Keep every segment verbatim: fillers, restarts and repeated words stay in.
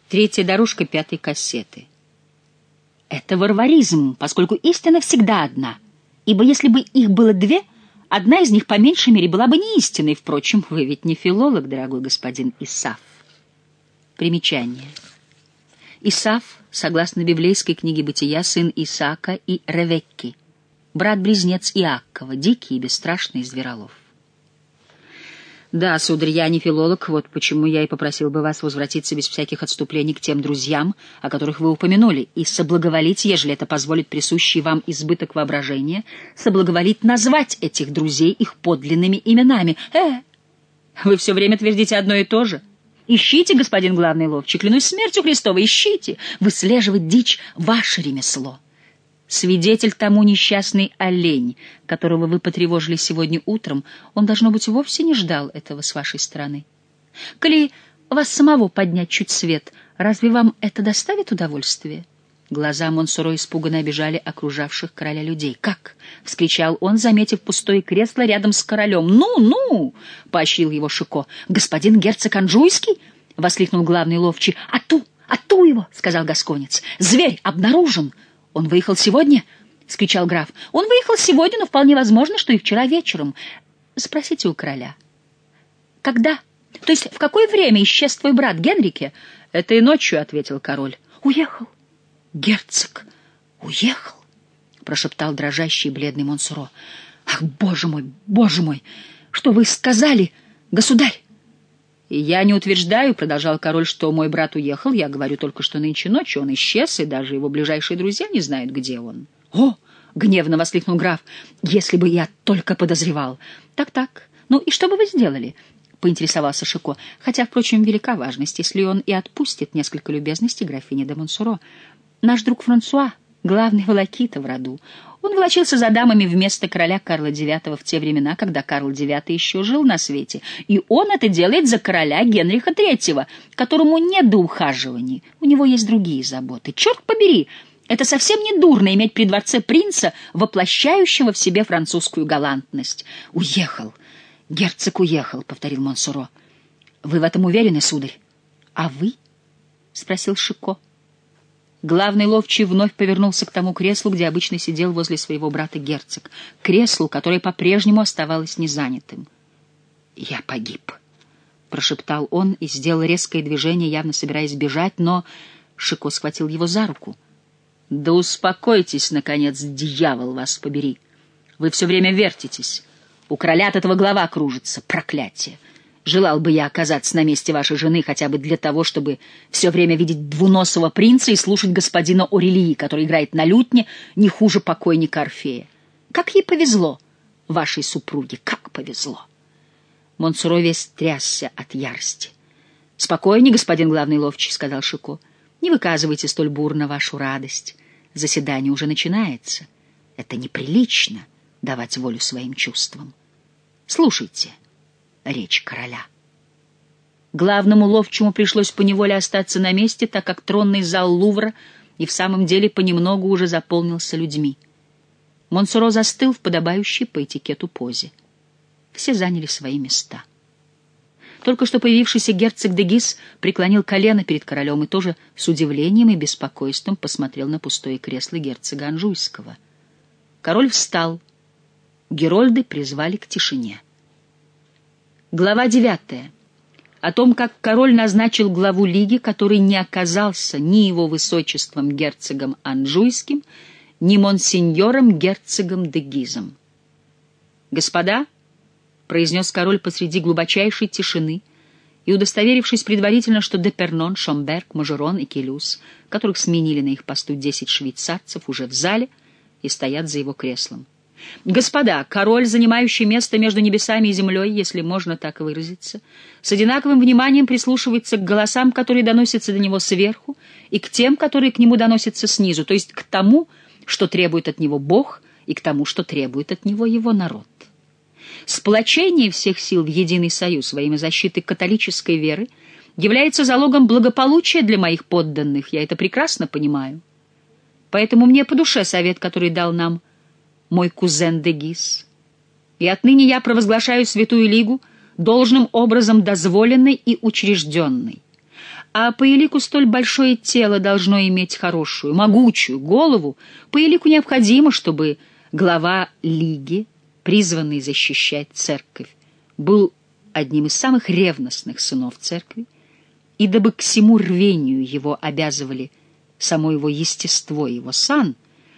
Третья дорожка пятой кассеты. Это варваризм, поскольку истина всегда одна, ибо если бы их было две, одна из них по меньшей мере была бы не истиной. Впрочем, вы ведь не филолог, дорогой господин Исаф. Примечание. Исаф, согласно библейской книге «Бытия», сын Исаака и Ревекки, брат-близнец Иакова, дикий и бесстрашный зверолов. Да, сударь, я не филолог, вот почему я и попросил бы вас возвратиться без всяких отступлений к тем друзьям, о которых вы упомянули, и соблаговолить, ежели это позволит присущий вам избыток воображения, соблаговолить назвать этих друзей их подлинными именами. Э, вы все время твердите одно и то же. Ищите, господин главный ловчий, клянусь смертью Христовой, ищите. Выслеживать дичь — ваше ремесло. Свидетель тому несчастный олень, которого вы потревожили сегодня утром, он, должно быть, вовсе не ждал этого с вашей стороны. Коли вас самого поднять чуть свет, разве вам это доставит удовольствие? Глаза Монсоро испуганно обижали окружавших короля людей. «Как?» — вскричал он, заметив пустое кресло рядом с королем. «Ну, ну!» — поощрил его Шико. «Господин герцог Анжуйский?» — воскликнул главный ловчий. «Ату! Ату его!» — сказал гасконец. «Зверь обнаружен!» «Он выехал сегодня?» — вскричал граф. «Он выехал сегодня, но вполне возможно, что и вчера вечером. Спросите у короля». «Когда? То есть в какое время исчез твой брат Генрике?» «Это и ночью», — ответил король. «Уехал? Герцог уехал?» — прошептал дрожащий бледный Монсоро. «Ах, боже мой, боже мой! Что вы сказали, государь?» «И я не утверждаю, — продолжал король, — что мой брат уехал. Я говорю только, что нынче ночью он исчез, и даже его ближайшие друзья не знают, где он». «О!» — гневно воскликнул граф. «Если бы я только подозревал!» «Так-так. Ну и что бы вы сделали?» — поинтересовался Шико. «Хотя, впрочем, велика важность, если он и отпустит несколько любезностей графине де Монсоро. Наш друг Франсуа — главный волокита в роду. Он волочился за дамами вместо короля Карла девятого в те времена, когда Карл девятый еще жил на свете. И он это делает за короля Генриха третьего, которому нет до ухаживаний. У него есть другие заботы. Черт побери! Это совсем не дурно иметь при дворце принца, воплощающего в себе французскую галантность. «Уехал! Герцог уехал!» — повторил Монсоро. «Вы в этом уверены, сударь?» «А вы?» — спросил Шико. Главный ловчий вновь повернулся к тому креслу, где обычно сидел возле своего брата герцог, к креслу, которое по-прежнему оставалось незанятым. «Я погиб», — прошептал он и сделал резкое движение, явно собираясь бежать, но Шико схватил его за руку. «Да успокойтесь, наконец, дьявол вас побери! Вы все время вертитесь. У короля от этого голова кружится. Проклятие! Желал бы я оказаться на месте вашей жены хотя бы для того, чтобы все время видеть двуносого принца и слушать господина Орелии, который играет на лютне не хуже покойника Орфея. Как ей повезло, вашей супруге, как повезло!» Монсоро весь трясся от ярости. «Спокойнее, господин главный ловчий», — сказал Шико. «Не выказывайте столь бурно вашу радость. Заседание уже начинается. Это неприлично — давать волю своим чувствам. Слушайте речь короля». Главному ловчему пришлось поневоле остаться на месте, так как тронный зал Лувра и в самом деле понемногу уже заполнился людьми. Монсоро застыл в подобающей по этикету позе. Все заняли свои места. Только что появившийся герцог де Гис преклонил колено перед королем и тоже с удивлением и беспокойством посмотрел на пустое кресло герцога Анжуйского. Король встал. Герольды призвали к тишине. Глава девятая. О том, как король назначил главу лиги, который не оказался ни его высочеством герцогом Анжуйским, ни монсеньором герцогом де Гизом. «Господа», — произнес король посреди глубочайшей тишины, и, удостоверившись предварительно, что Депернон, Шомберг, Мажерон и Келюс, которых сменили на их посту десять швейцарцев, уже в зале и стоят за его креслом. «Господа, король, занимающий место между небесами и землей, если можно так выразиться, с одинаковым вниманием прислушивается к голосам, которые доносятся до него сверху, и к тем, которые к нему доносятся снизу, то есть к тому, что требует от него Бог, и к тому, что требует от него его народ. Сплочение всех сил в единый союз во имя защиты католической веры является залогом благополучия для моих подданных, я это прекрасно понимаю. Поэтому мне по душе совет, который дал нам мой кузен де Гис. И отныне я провозглашаю Святую Лигу должным образом дозволенной и учрежденной. А по элику столь большое тело должно иметь хорошую, могучую голову. По элику необходимо, чтобы глава лиги, призванный защищать церковь, был одним из самых ревностных сынов церкви, и дабы к всему рвению его обязывали само его естество и его сан,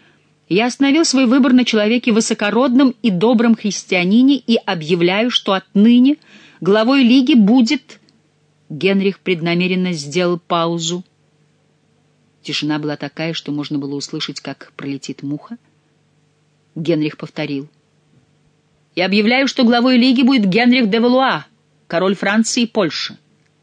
я остановил свой выбор на человеке высокородном и добром христианине и объявляю, что отныне главой лиги будет... Генрих преднамеренно сделал паузу. Тишина была такая, что можно было услышать, как пролетит муха. Генрих повторил. «Я объявляю, что главой лиги будет Генрих де Валуа, король Франции и Польши».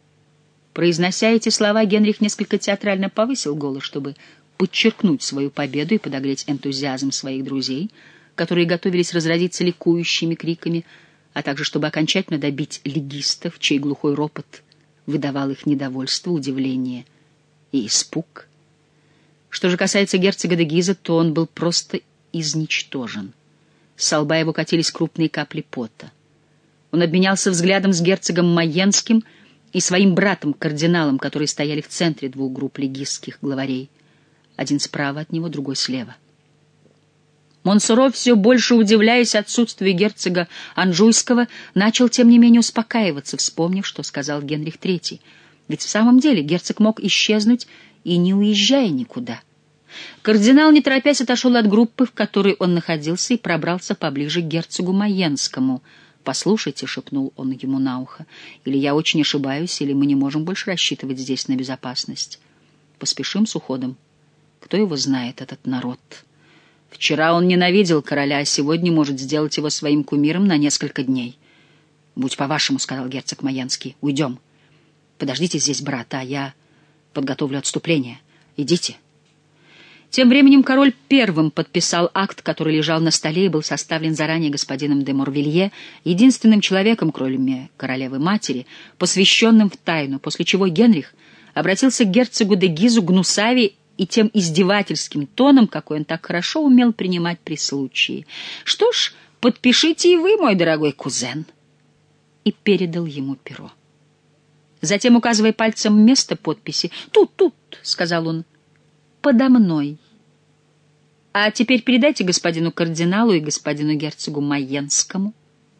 Произнося эти слова, Генрих несколько театрально повысил голос, чтобы подчеркнуть свою победу и подогреть энтузиазм своих друзей, которые готовились разразиться ликующими криками, а также чтобы окончательно добить лигистов, чей глухой ропот выдавал их недовольство, удивление и испуг. Что же касается герцога де Гиза, то он был просто изничтожен. Со лба его катились крупные капли пота. Он обменялся взглядом с герцогом Майенским и своим братом-кардиналом, которые стояли в центре двух групп лигистских главарей. Один справа от него, другой слева. Монсоро, все больше удивляясь отсутствию герцога Анжуйского, начал, тем не менее, успокаиваться, вспомнив, что сказал Генрих третий. Ведь в самом деле герцог мог исчезнуть и не уезжая никуда. Кардинал, не торопясь, отошел от группы, в которой он находился, и пробрался поближе к герцогу Майенскому. «Послушайте», — шепнул он ему на ухо, — «или я очень ошибаюсь, или мы не можем больше рассчитывать здесь на безопасность. Поспешим с уходом. Кто его знает, этот народ?» Вчера он ненавидел короля, а сегодня может сделать его своим кумиром на несколько дней. — Будь по-вашему, — сказал герцог Майенский, — уйдем. Подождите здесь, брат, а я подготовлю отступление. Идите. Тем временем король первым подписал акт, который лежал на столе и был составлен заранее господином де Морвилье, единственным человеком, кроме королевы-матери, посвященным в тайну, после чего Генрих обратился к герцогу де Гизу гнусаве и тем издевательским тоном, какой он так хорошо умел принимать при случае. «Что ж, подпишите и вы, мой дорогой кузен», и передал ему перо. Затем, указывая пальцем место подписи, «Тут, тут», — сказал он, — «подо мной. А теперь передайте господину кардиналу и господину герцогу Майенскому».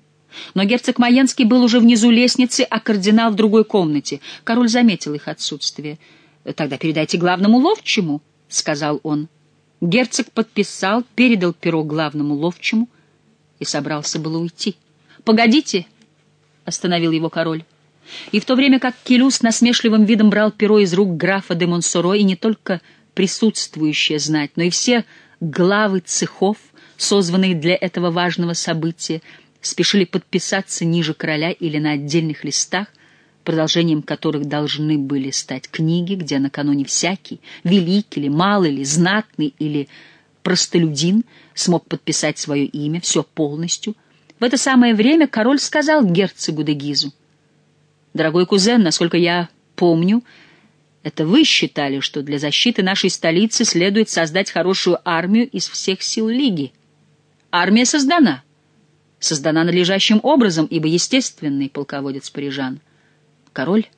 Но герцог Майенский был уже внизу лестницы, а кардинал в другой комнате. Король заметил их отсутствие. «Тогда передайте главному ловчему», — сказал он. Герцог подписал, передал перо главному ловчему и собрался было уйти. «Погодите», — остановил его король. И в то время как Келю с насмешливым видом брал перо из рук графа де Монсоро, и не только присутствующая знать, но и все главы цехов, созванные для этого важного события, спешили подписаться ниже короля или на отдельных листах, продолжением которых должны были стать книги, где накануне всякий, великий или малый, или знатный, или простолюдин смог подписать свое имя, все полностью. В это самое время король сказал герцогу де Гизу: «Дорогой кузен, насколько я помню, это вы считали, что для защиты нашей столицы следует создать хорошую армию из всех сил Лиги. Армия создана. Создана надлежащим образом, ибо естественный полководец парижан. Король?»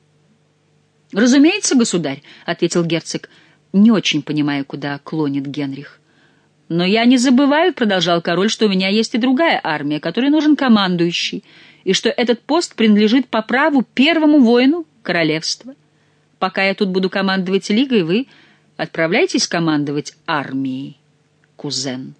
«Разумеется, государь», — ответил герцог, не очень понимая, куда клонит Генрих. «Но я не забываю», — продолжал король, — «что у меня есть и другая армия, которой нужен командующий, и что этот пост принадлежит по праву первому воину королевства. Пока я тут буду командовать лигой, вы отправляйтесь командовать армией, кузен».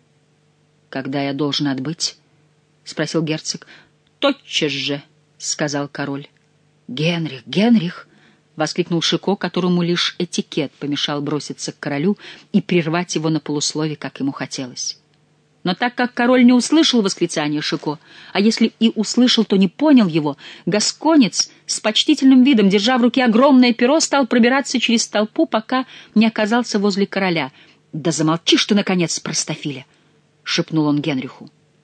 «Когда я должен отбыть?» — спросил герцог. «Тотчас же», — сказал король. «Генрих, Генрих!» — воскликнул Шико, которому лишь этикет помешал броситься к королю и прервать его на полуслове, как ему хотелось. Но так как король не услышал восклицания Шико, а если и услышал, то не понял его, гасконец с почтительным видом, держа в руке огромное перо, стал пробираться через толпу, пока не оказался возле короля. «Да замолчишь ты, наконец, простофиля!» — шепнул он Генриху.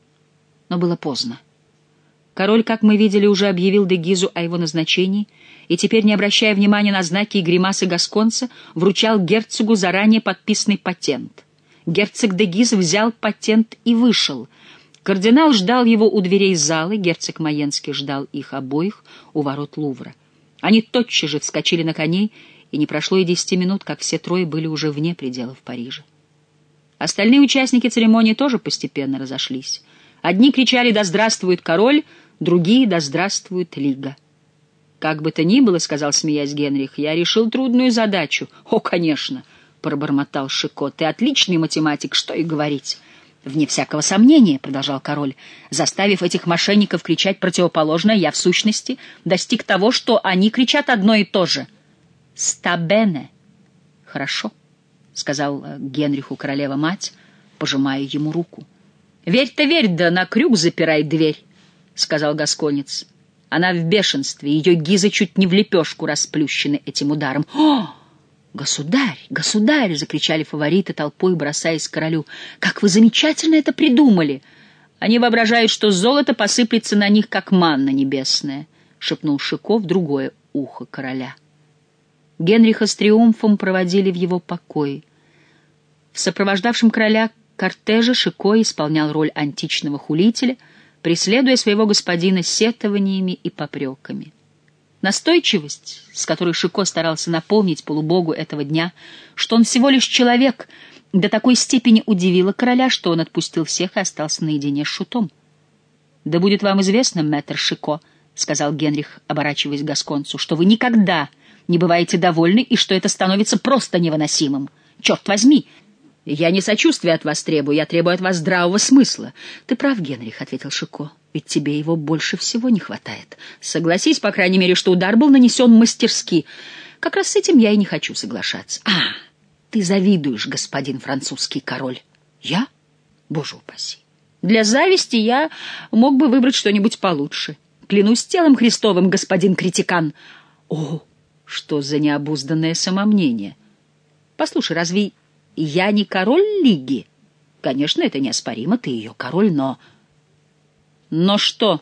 Но было поздно. Король, как мы видели, уже объявил де Гизу о его назначении, и теперь, не обращая внимания на знаки и гримасы гасконца, вручал герцогу заранее подписанный патент. Герцог де Гиз взял патент и вышел. Кардинал ждал его у дверей залы, герцог Майенский ждал их обоих у ворот Лувра. Они тотчас же вскочили на коней и не прошло и десяти минут, как все трое были уже вне пределов Парижа. Остальные участники церемонии тоже постепенно разошлись. Одни кричали «Да здравствует король!», другие «Да здравствует Лига!». «Как бы то ни было, — сказал, смеясь Генрих, — я решил трудную задачу». «О, конечно!» — пробормотал Шико. «Ты отличный математик, что и говорить». «Вне всякого сомнения, — продолжал король, — заставив этих мошенников кричать противоположное, я, в сущности, достиг того, что они кричат одно и то же. Стабене!» «Хорошо», — сказал Генриху королева-мать, пожимая ему руку. «Верь-то верь, да на крюк запирай дверь», — сказал гасконец. Она в бешенстве, ее гизы чуть не в лепешку расплющены этим ударом. «О! Государь! Государь!» — закричали фавориты, толпой бросаясь к королю. «Как вы замечательно это придумали!» «Они воображают, что золото посыплется на них, как манна небесная», — шепнул Шико в другое ухо короля. Генриха с триумфом проводили в его покое. В сопровождавшем короля кортеже Шико исполнял роль античного хулителя, преследуя своего господина сетованиями и попреками. Настойчивость, с которой Шико старался напомнить полубогу этого дня, что он всего лишь человек, до такой степени удивила короля, что он отпустил всех и остался наедине с шутом. «Да будет вам известно, мэтр Шико, — сказал Генрих, оборачиваясь к гасконцу, — что вы никогда не бываете довольны и что это становится просто невыносимым. Черт возьми! Я не сочувствия от вас требую, я требую от вас здравого смысла». «Ты прав, Генрих, — ответил Шико, — ведь тебе его больше всего не хватает. Согласись, по крайней мере, что удар был нанесен мастерски. Как раз с этим я и не хочу соглашаться». «А, ты завидуешь, господин французский король». «Я? Боже упаси! Для зависти я мог бы выбрать что-нибудь получше. Клянусь телом Христовым, господин критикан». «О, что за необузданное самомнение! Послушай, разве я не король Лиги? Конечно, это неоспоримо, ты ее король, но...» «Но что?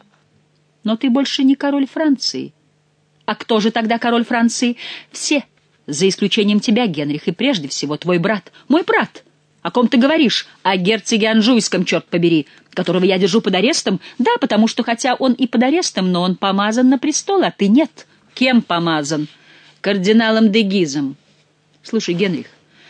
Но ты больше не король Франции». «А кто же тогда король Франции?» «Все, за исключением тебя, Генрих, и прежде всего твой брат». «Мой брат? О ком ты говоришь? О герцоге Анжуйском, черт побери, которого я держу под арестом?» «Да, потому что хотя он и под арестом, но он помазан на престол, а ты нет». «Кем помазан?» «Кардиналом де Гизом». «Слушай, Генрих,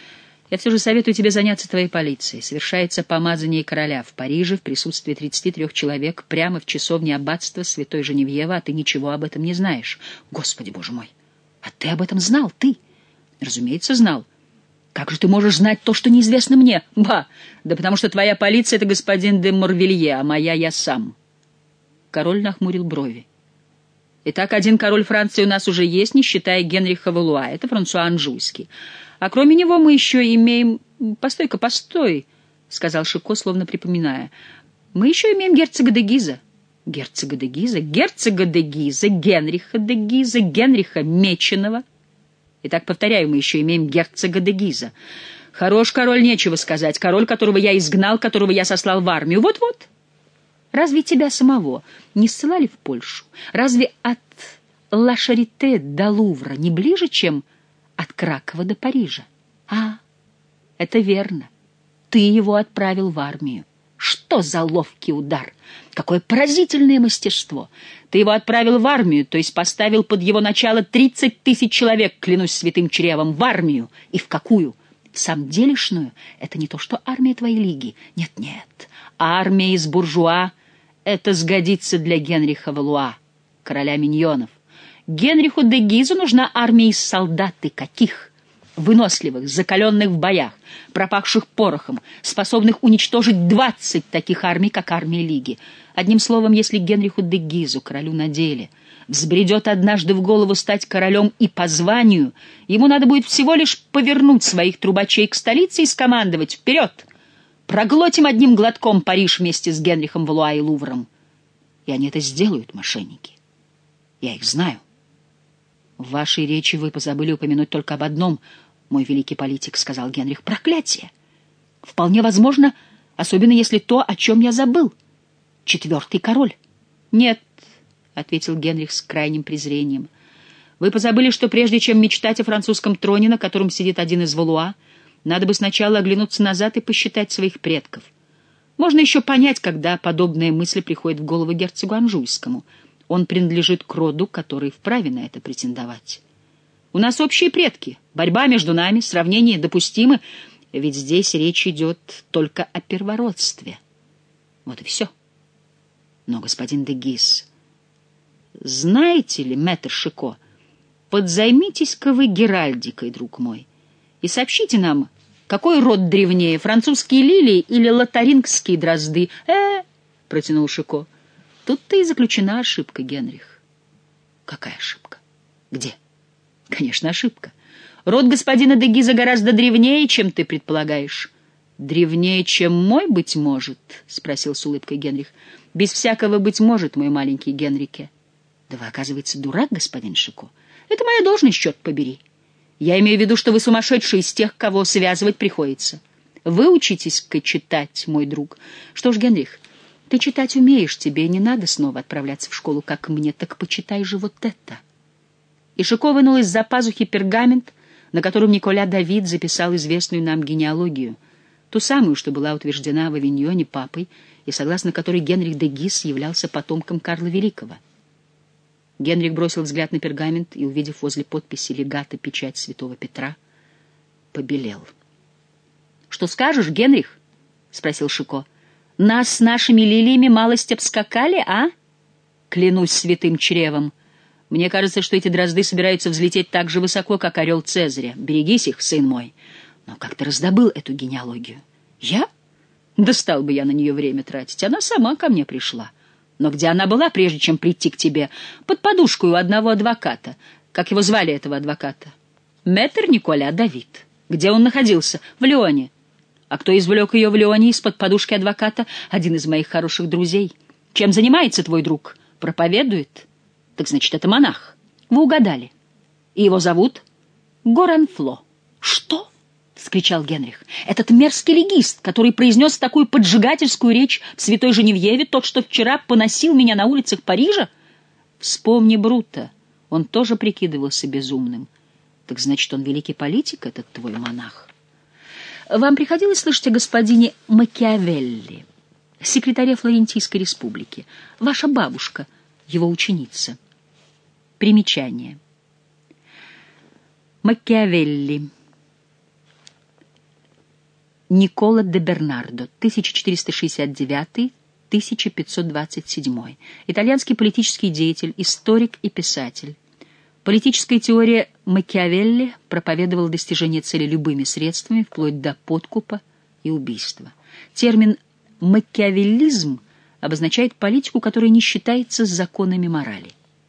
я все же советую тебе заняться твоей полицией. Совершается помазание короля в Париже в присутствии тридцати трех человек прямо в часовне аббатства святой Женевьевы, а ты ничего об этом не знаешь». «Господи, боже мой! А ты об этом знал, ты?» «Разумеется, знал. Как же ты можешь знать то, что неизвестно мне?» «Ба! Да потому что твоя полиция — это господин де Морвилье, а моя — я сам». Король нахмурил брови. «Итак, один король Франции у нас уже есть, не считая Генриха Валуа. Это Франсуа Анжуйский. А кроме него мы еще имеем... Постой-ка, постой, — сказал Шико, словно припоминая. Мы еще имеем герцога де Гиза». «Герцога де Гиза? Герцога де Гиза, Генриха де Гиза, Генриха Меченого». Итак, повторяю, мы еще имеем герцога де Гиза. Хорош король, нечего сказать. Король, которого я изгнал, которого я сослал в армию. Вот-вот. Разве тебя самого не ссылали в Польшу? Разве от Ла Шарите до Лувра не ближе, чем от Кракова до Парижа? А, это верно. Ты его отправил в армию. Что за ловкий удар! Какое поразительное мастерство! Ты его отправил в армию, то есть поставил под его начало тридцать тысяч человек, клянусь святым чревом, в армию. И в какую? В самом делешную? Это не то, что армия твоей лиги. Нет-нет. Армия из буржуа — это сгодится для Генриха Валуа, короля миньонов. Генриху де Гизу нужна армия из солдат. И каких? Выносливых, закаленных в боях, пропахших порохом, способных уничтожить двадцать таких армий, как армия Лиги. Одним словом, если Генриху де Гизу, королю на деле, взбредет однажды в голову стать королем и по званию, ему надо будет всего лишь повернуть своих трубачей к столице и скомандовать: «Вперед! Проглотим одним глотком Париж вместе с Генрихом Валуа и Лувром». И они это сделают, мошенники. Я их знаю. В вашей речи вы позабыли упомянуть только об одном, мой великий политик, — сказал Генрих. — Проклятие! Вполне возможно, особенно если то, о чем я забыл. Четвертый король. — Нет, — ответил Генрих с крайним презрением. — Вы позабыли, что прежде чем мечтать о французском троне, на котором сидит один из Валуа, надо бы сначала оглянуться назад и посчитать своих предков. Можно еще понять, когда подобная мысль приходит в голову герцогу Анжуйскому. Он принадлежит к роду, который вправе на это претендовать. У нас общие предки. Борьба между нами, сравнение допустимы, ведь здесь речь идет только о первородстве. Вот и все. Но, господин де Гис, знаете ли, мэтр Шико, подзаймитесь-ка вы геральдикой, друг мой, и сообщите нам, какой род древнее, французские лилии или лотарингские дрозды? Э, — протянул Шико. Тут-то и заключена ошибка, Генрих. Какая ошибка? Где? Конечно, ошибка. Род господина де Гиза гораздо древнее, чем ты предполагаешь. Древнее, чем мой, быть может? — спросил с улыбкой Генрих. Без всякого быть может, мой маленький Генрике. Да вы, оказывается, дурак, господин Шико. Это моя должность, черт побери. Я имею в виду, что вы сумасшедший из тех, кого связывать приходится. Вы учитесь-ка читать, мой друг. Что ж, Генрих, ты читать умеешь, тебе не надо снова отправляться в школу, как мне, так почитай же вот это. И Шико вынул из-за пазухи пергамент, на котором Николя Давид записал известную нам генеалогию, ту самую, что была утверждена в Авиньоне папой, и согласно которой Генрих де Гис являлся потомком Карла Великого. Генрих бросил взгляд на пергамент и, увидев возле подписи легата печать святого Петра, побелел. — Что скажешь, Генрих? — спросил Шико. — Нас с нашими лилиями малость обскакали, а? Клянусь святым чревом. Мне кажется, что эти дрозды собираются взлететь так же высоко, как орел Цезаря. Берегись их, сын мой. Но как ты раздобыл эту генеалогию? Я? Да стал бы я на нее время тратить. Она сама ко мне пришла. Но где она была, прежде чем прийти к тебе? Под подушкой у одного адвоката. Как его звали, этого адвоката? Мэтр Николя Давид. Где он находился? В Лионе. А кто извлек ее в Лионе из-под подушки адвоката? Один из моих хороших друзей. Чем занимается твой друг? Проповедует? Так значит, это монах. Вы угадали. И его зовут Горанфло. Что? — вскричал Генрих. — Этот мерзкий легист, который произнес такую поджигательскую речь в Святой Женевьеве, тот, что вчера поносил меня на улицах Парижа? Вспомни Брута. Он тоже прикидывался безумным. Так значит, он великий политик, этот твой монах. Вам приходилось слышать о господине Макиавелли, секретаре Флорентийской республики? Ваша бабушка, его ученица. Примечание. Макиавелли. Никола де Бернардо, тысяча четыреста шестьдесят девятый — тысяча пятьсот двадцать седьмой. Итальянский политический деятель, историк и писатель. Политическая теория Макиавелли проповедовала достижение цели любыми средствами, вплоть до подкупа и убийства. Термин «макиавеллизм» обозначает политику, которая не считается с законами морали.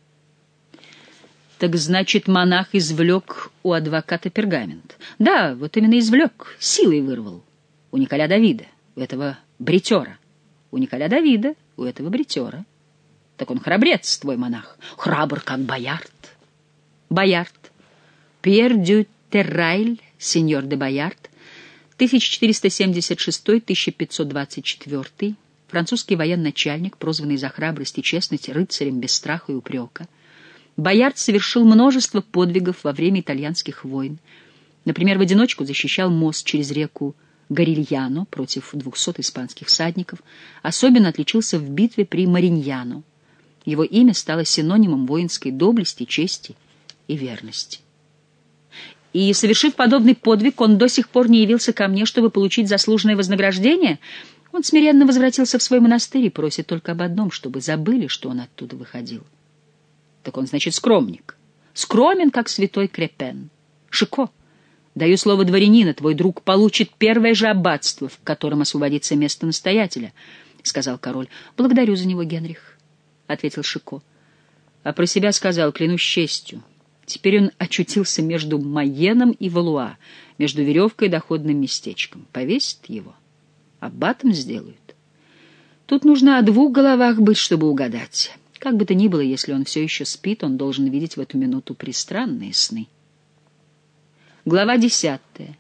Так значит, монах извлек у адвоката пергамент. Да, вот именно извлек, силой вырвал. У Николя Давида, у этого бритера. У Николя Давида, у этого бритера. Так он храбрец, твой монах. Храбр, как Боярд. Боярд. Пьер дю Террайль, сеньор де Боярд, тысяча четыреста семьдесят шестой — тысяча пятьсот двадцать четвёртый. Французский военачальник, прозванный за храбрость и честность рыцарем без страха и упрека. Боярд совершил множество подвигов во время итальянских войн. Например, в одиночку защищал мост через реку Горильяно против двухсот испанских всадников. Особенно отличился в битве при Мариньяно. Его имя стало синонимом воинской доблести, чести и верности. И, совершив подобный подвиг, он до сих пор не явился ко мне, чтобы получить заслуженное вознаграждение. Он смиренно возвратился в свой монастырь и просит только об одном, чтобы забыли, что он оттуда выходил. Так он, значит, скромник. Скромен, как святой Крепен. Шико, даю слово дворянина, твой друг получит первое же аббатство, в котором освободится место настоятеля, — сказал король. — Благодарю за него, Генрих, — ответил Шико. А про себя сказал, клянусь честью. Теперь он очутился между Майеном и Валуа, между веревкой и доходным местечком. Повесят его, аббатом сделают. Тут нужно о двух головах быть, чтобы угадать. Как бы то ни было, если он все еще спит, он должен видеть в эту минуту пристранные сны. Глава десятая.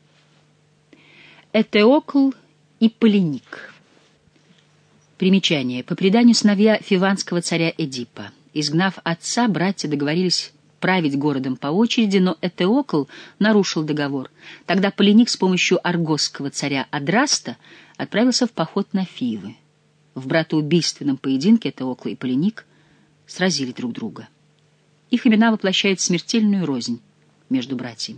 Этеокл и Полиник. Примечание. По преданию сыновья фиванского царя Эдипа. Изгнав отца, братья договорились править городом по очереди, но Этеокл нарушил договор. Тогда Полиник с помощью аргосского царя Адраста отправился в поход на Фивы. В братоубийственном поединке Этеокл и Полиник сразили друг друга. Их имена воплощают смертельную рознь. между братьями.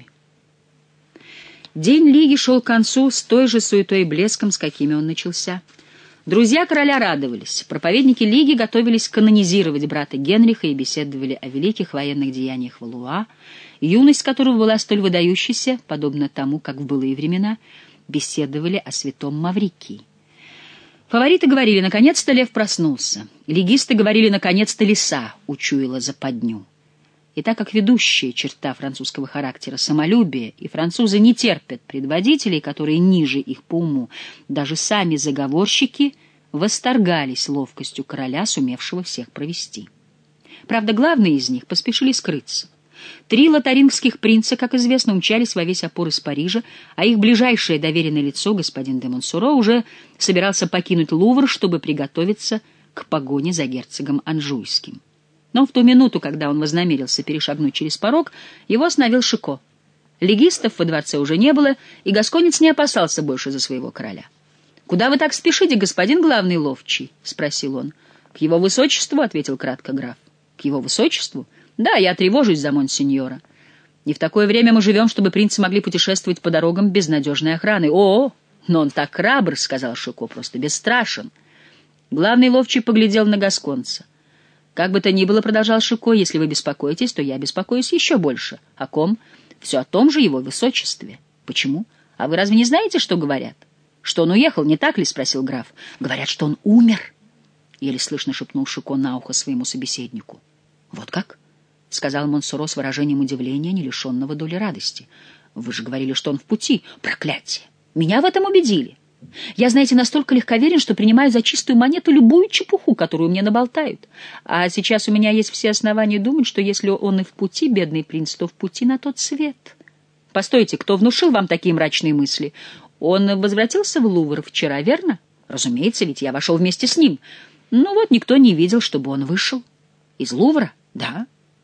День Лиги шел к концу с той же суетой и блеском, с какими он начался. Друзья короля радовались. Проповедники Лиги готовились канонизировать брата Генриха и беседовали о великих военных деяниях Валуа, юность которого была столь выдающейся, подобно тому, как в былые времена беседовали о святом Маврикии. Фавориты говорили: наконец-то лев проснулся. Лигисты говорили: наконец-то лиса учуяла западню. И так как ведущая черта французского характера — самолюбие, и французы не терпят предводителей, которые ниже их по уму, даже сами заговорщики восторгались ловкостью короля, сумевшего всех провести. Правда, главные из них поспешили скрыться. Три лотарингских принца, как известно, умчались во весь опор из Парижа, а их ближайшее доверенное лицо, господин де Монсоро, уже собирался покинуть Лувр, чтобы приготовиться к погоне за герцогом Анжуйским. Но в ту минуту, когда он вознамерился перешагнуть через порог, его остановил Шико. Легистов во дворце уже не было, и гасконец не опасался больше за своего короля. — Куда вы так спешите, господин главный ловчий? — спросил он. — К его высочеству, — ответил кратко граф. — К его высочеству? Да, я тревожусь за монсеньора. Не в такое время мы живем, чтобы принцы могли путешествовать по дорогам без надежной охраны. — О, но он так храбр, — сказал Шико, — просто бесстрашен. Главный ловчий поглядел на гасконца. «Как бы то ни было, — продолжал Шико, — если вы беспокоитесь, то я беспокоюсь еще больше. О ком? Все о том же его высочестве. Почему? А вы разве не знаете, что говорят? Что он уехал, не так ли? — спросил граф. Говорят, что он умер. Еле слышно шепнул Шико на ухо своему собеседнику. Вот как? — сказал Монсоро с выражением удивления, не лишенного доли радости. Вы же говорили, что он в пути. Проклятие! Меня в этом убедили. Я, знаете, настолько легковерен, что принимаю за чистую монету любую чепуху, которую мне наболтают. А сейчас у меня есть все основания думать, что если он и в пути, бедный принц, то в пути на тот свет. Постойте, кто внушил вам такие мрачные мысли? Он возвратился в Лувр вчера, верно? Разумеется, ведь я вошел вместе с ним. Ну вот, никто не видел, чтобы он вышел. Из Лувра? Да.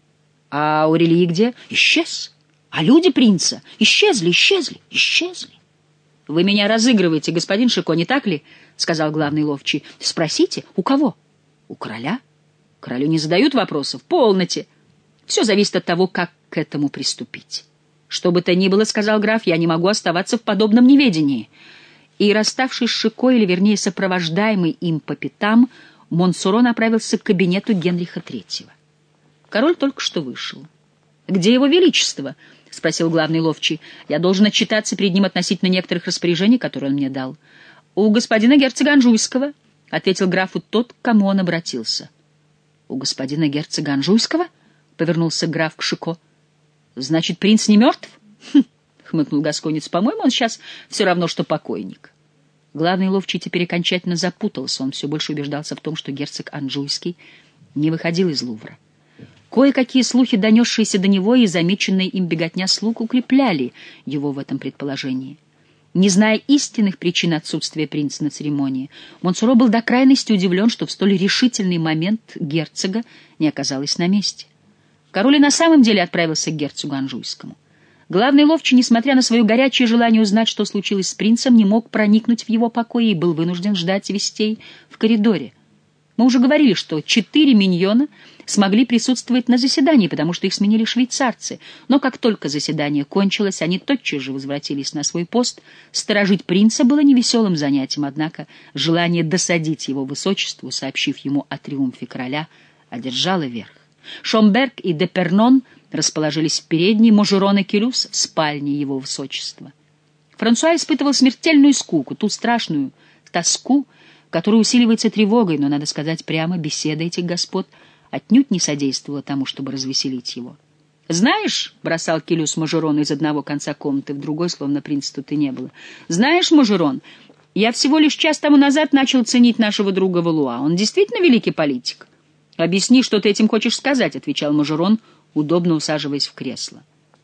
А Аурелий где? Исчез. А люди принца? Исчезли, исчезли, исчезли. — Вы меня разыгрываете, господин Шико, не так ли? — сказал главный ловчий. — Спросите, у кого? — У короля. Королю не задают вопросов. Полноте. Все зависит от того, как к этому приступить. — Что бы то ни было, — сказал граф, — я не могу оставаться в подобном неведении. И, расставшись с Шико, или, вернее, сопровождаемый им по пятам, Монсоро направился к кабинету Генриха Третьего. Король только что вышел. — Где его величество? — спросил главный ловчий. — Я должен отчитаться перед ним относительно некоторых распоряжений, которые он мне дал. — У господина герцога Анжуйского, — ответил графу тот, к кому он обратился. — У господина герцога Анжуйского? — повернулся граф к Шико. — Значит, принц не мертв? Хм, — хмыкнул гасконец. — По-моему, он сейчас все равно, что покойник. Главный ловчий теперь окончательно запутался. Он все больше убеждался в том, что герцог Анжуйский не выходил из Лувра. Кое-какие слухи, донесшиеся до него, и замеченные им беготня слуг, укрепляли его в этом предположении. Не зная истинных причин отсутствия принца на церемонии, Монсоро был до крайности удивлен, что в столь решительный момент герцога не оказалось на месте. Король и на самом деле отправился к герцогу Анжуйскому. Главный ловчий, несмотря на свое горячее желание узнать, что случилось с принцем, не мог проникнуть в его покои и был вынужден ждать вестей в коридоре. Мы уже говорили, что четыре миньона смогли присутствовать на заседании, потому что их сменили швейцарцы. Но как только заседание кончилось, они тотчас же возвратились на свой пост. Сторожить принца было невеселым занятием, однако желание досадить его высочеству, сообщив ему о триумфе короля, одержало верх. Шомберг и Депернон расположились в передней, Можерон и Келюс в спальне его высочества. Франсуа испытывал смертельную скуку, ту страшную тоску, которая усиливается тревогой, но, надо сказать прямо, беседа этих господ отнюдь не содействовала тому, чтобы развеселить его. «Знаешь, — бросал Келюс Можерону из одного конца комнаты в другой, словно принца тут и не было, — знаешь, Можерон, я всего лишь час тому назад начал ценить нашего друга Валуа. Он действительно великий политик». «Объясни, что ты этим хочешь сказать», — отвечал Можерон, удобно усаживаясь в кресло.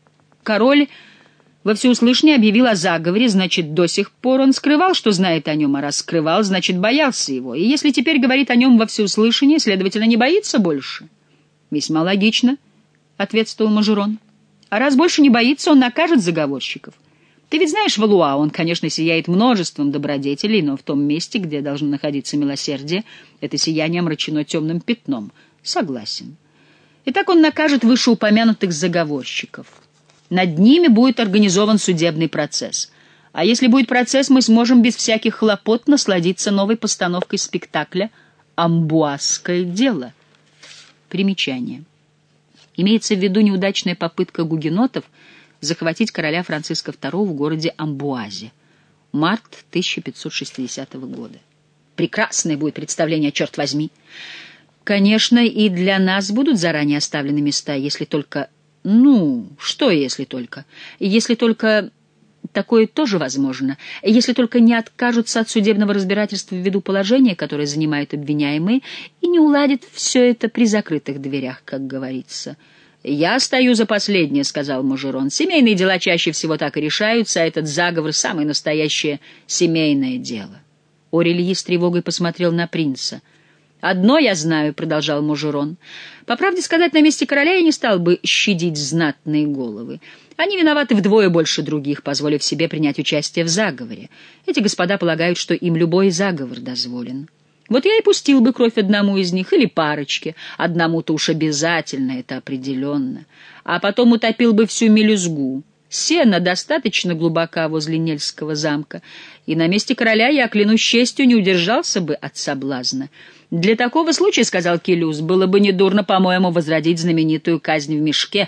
Король во всеуслышание объявил о заговоре, значит, до сих пор он скрывал, что знает о нем, а раз скрывал, значит, боялся его. И если теперь говорит о нем во всеуслышание, следовательно, не боится больше. — Весьма логично, — ответствовал Можерон. — А раз больше не боится, он накажет заговорщиков. Ты ведь знаешь Валуа, он, конечно, сияет множеством добродетелей, но в том месте, где должно находиться милосердие, это сияние омрачено темным пятном. Согласен. Итак, он накажет вышеупомянутых заговорщиков. Над ними будет организован судебный процесс. А если будет процесс, мы сможем без всяких хлопот насладиться новой постановкой спектакля «Амбуазское дело». Примечание. Имеется в виду неудачная попытка гугенотов захватить короля Франциска второго в городе Амбуазе. Март тысяча пятьсот шестидесятого года. Прекрасное будет представление, черт возьми. Конечно, и для нас будут заранее оставлены места, если только... Ну, что если только? Если только... Такое тоже возможно, если только не откажутся от судебного разбирательства ввиду положения, которое занимают обвиняемые, и не уладят все это при закрытых дверях, как говорится. «Я стою за последнее», — сказал Мажерон. «Семейные дела чаще всего так и решаются, а этот заговор — самое настоящее семейное дело». Орельи с тревогой посмотрел на принца. «Одно я знаю», — продолжал Мажерон. «По правде сказать, на месте короля я не стал бы щадить знатные головы. Они виноваты вдвое больше других, позволив себе принять участие в заговоре. Эти господа полагают, что им любой заговор дозволен. Вот я и пустил бы кровь одному из них или парочке. Одному-то уж обязательно, это определенно. А потом утопил бы всю мелюзгу. Сена достаточно глубока возле Нельского замка, и на месте короля я, клянусь честью, не удержался бы от соблазна. Для такого случая, — сказал Келюс, — было бы недурно, по-моему, возродить знаменитую казнь в мешке».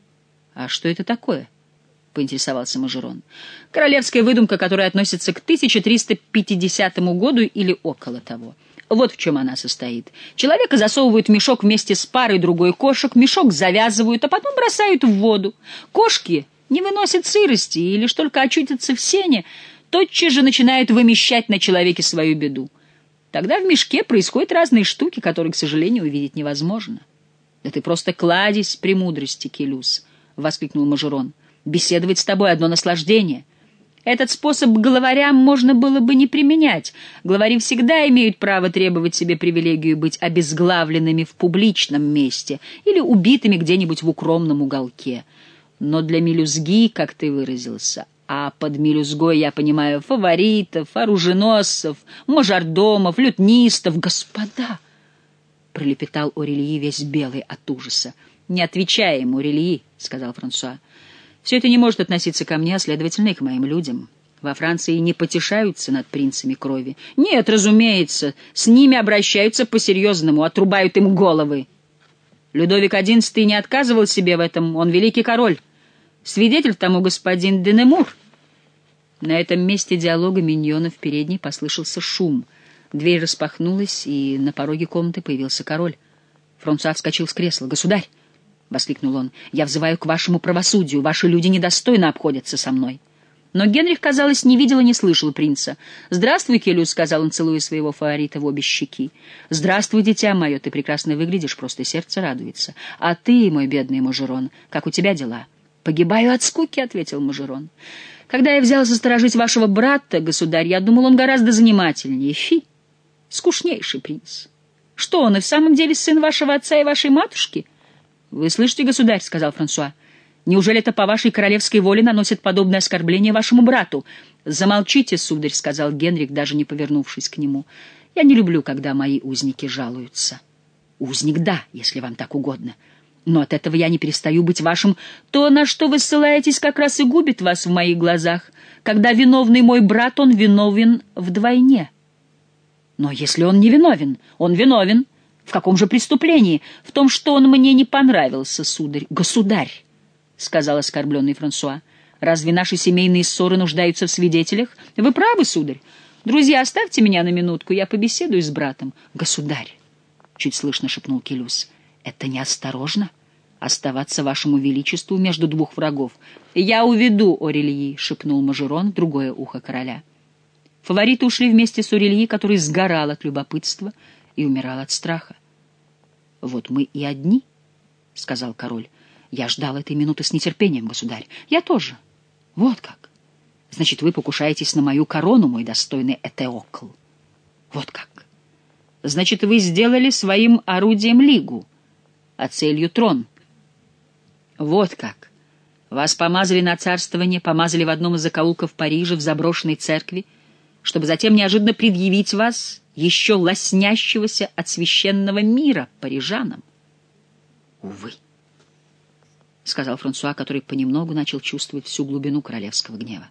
«А что это такое?» — поинтересовался Мажерон. «Королевская выдумка, которая относится к тысяча триста пятидесятому году или около того. Вот в чем она состоит. Человека засовывают в мешок вместе с парой другой кошек, мешок завязывают, а потом бросают в воду. Кошки не выносят сырости и лишь только очутятся в сене, тотчас же начинают вымещать на человеке свою беду. Тогда в мешке происходят разные штуки, которые, к сожалению, увидеть невозможно». «Да ты просто кладезь премудрости, Келюс», — воскликнул Мажерон. «Беседовать с тобой — одно наслаждение. Этот способ главарям можно было бы не применять. Главари всегда имеют право требовать себе привилегию быть обезглавленными в публичном месте или убитыми где-нибудь в укромном уголке. Но для мелюзги, как ты выразился, а под мелюзгой я понимаю фаворитов, оруженосцев, мажордомов, лютнистов, господа!» — пролепетал Орельи, весь белый от ужаса. «Не отвечай ему, Орельи», — сказал Франсуа. «Все это не может относиться ко мне, а, следовательно, и к моим людям. Во Франции не потешаются над принцами крови. Нет, разумеется, с ними обращаются по-серьезному, отрубают им головы. Людовик одиннадцатый не отказывал себе в этом, он великий король. Свидетель тому господин де Немур». На этом месте диалога миньона в передней послышался шум. Дверь распахнулась, и на пороге комнаты появился король. Франсуа вскочил с кресла. «Государь!» — воскликнул он. «Я взываю к вашему правосудию. Ваши люди недостойно обходятся со мной». Но Генрих, казалось, не видел и не слышал принца. «Здравствуй, Келюс», — сказал он, целуя своего фаворита в обе щеки. «Здравствуй, дитя мое, ты прекрасно выглядишь, просто сердце радуется. А ты, мой бедный Мажерон, как у тебя дела?» «Погибаю от скуки», — ответил Мажерон. «Когда я взялся сторожить вашего брата, государь, я думал, он гораздо занимательнее. Фи! Скучнейший принц. Что, он и в самом деле сын вашего отца и вашей матушки?» «Вы слышите, государь», — сказал Франсуа, — «неужели это по вашей королевской воле наносит подобное оскорбление вашему брату?» «Замолчите, сударь», — сказал Генрих, даже не повернувшись к нему. «Я не люблю, когда мои узники жалуются». «Узник, да, если вам так угодно. Но от этого я не перестаю быть вашим. То, на что вы ссылаетесь, как раз и губит вас в моих глазах. Когда виновный мой брат, он виновен вдвойне». «Но если он не виновен, он виновен. В каком же преступлении? В том, что он мне не понравился, сударь». «Государь», — сказал оскорбленный Франсуа, — «разве наши семейные ссоры нуждаются в свидетелях? Вы правы, сударь. Друзья, оставьте меня на минутку, я побеседую с братом». «Государь», — чуть слышно шепнул Келюс, — «это неосторожно оставаться вашему величеству между двух врагов». «Я уведу Орельи», — шепнул Мажерон в другое ухо короля. Фавориты ушли вместе с Орельи, который сгорал от любопытства и умирал от страха. «Вот мы и одни», — сказал король. «Я ждал этой минуты с нетерпением, государь. Я тоже. Вот как. Значит, вы покушаетесь на мою корону, мой достойный Этеокл. Вот как. Значит, вы сделали своим орудием лигу, а целью трон. Вот как. Вас помазали на царствование, помазали в одном из закоулков Парижа, в заброшенной церкви, чтобы затем неожиданно предъявить вас, еще лоснящегося от священного мира, парижанам. Увы. сказал Франсуа, который понемногу начал чувствовать всю глубину королевского гнева.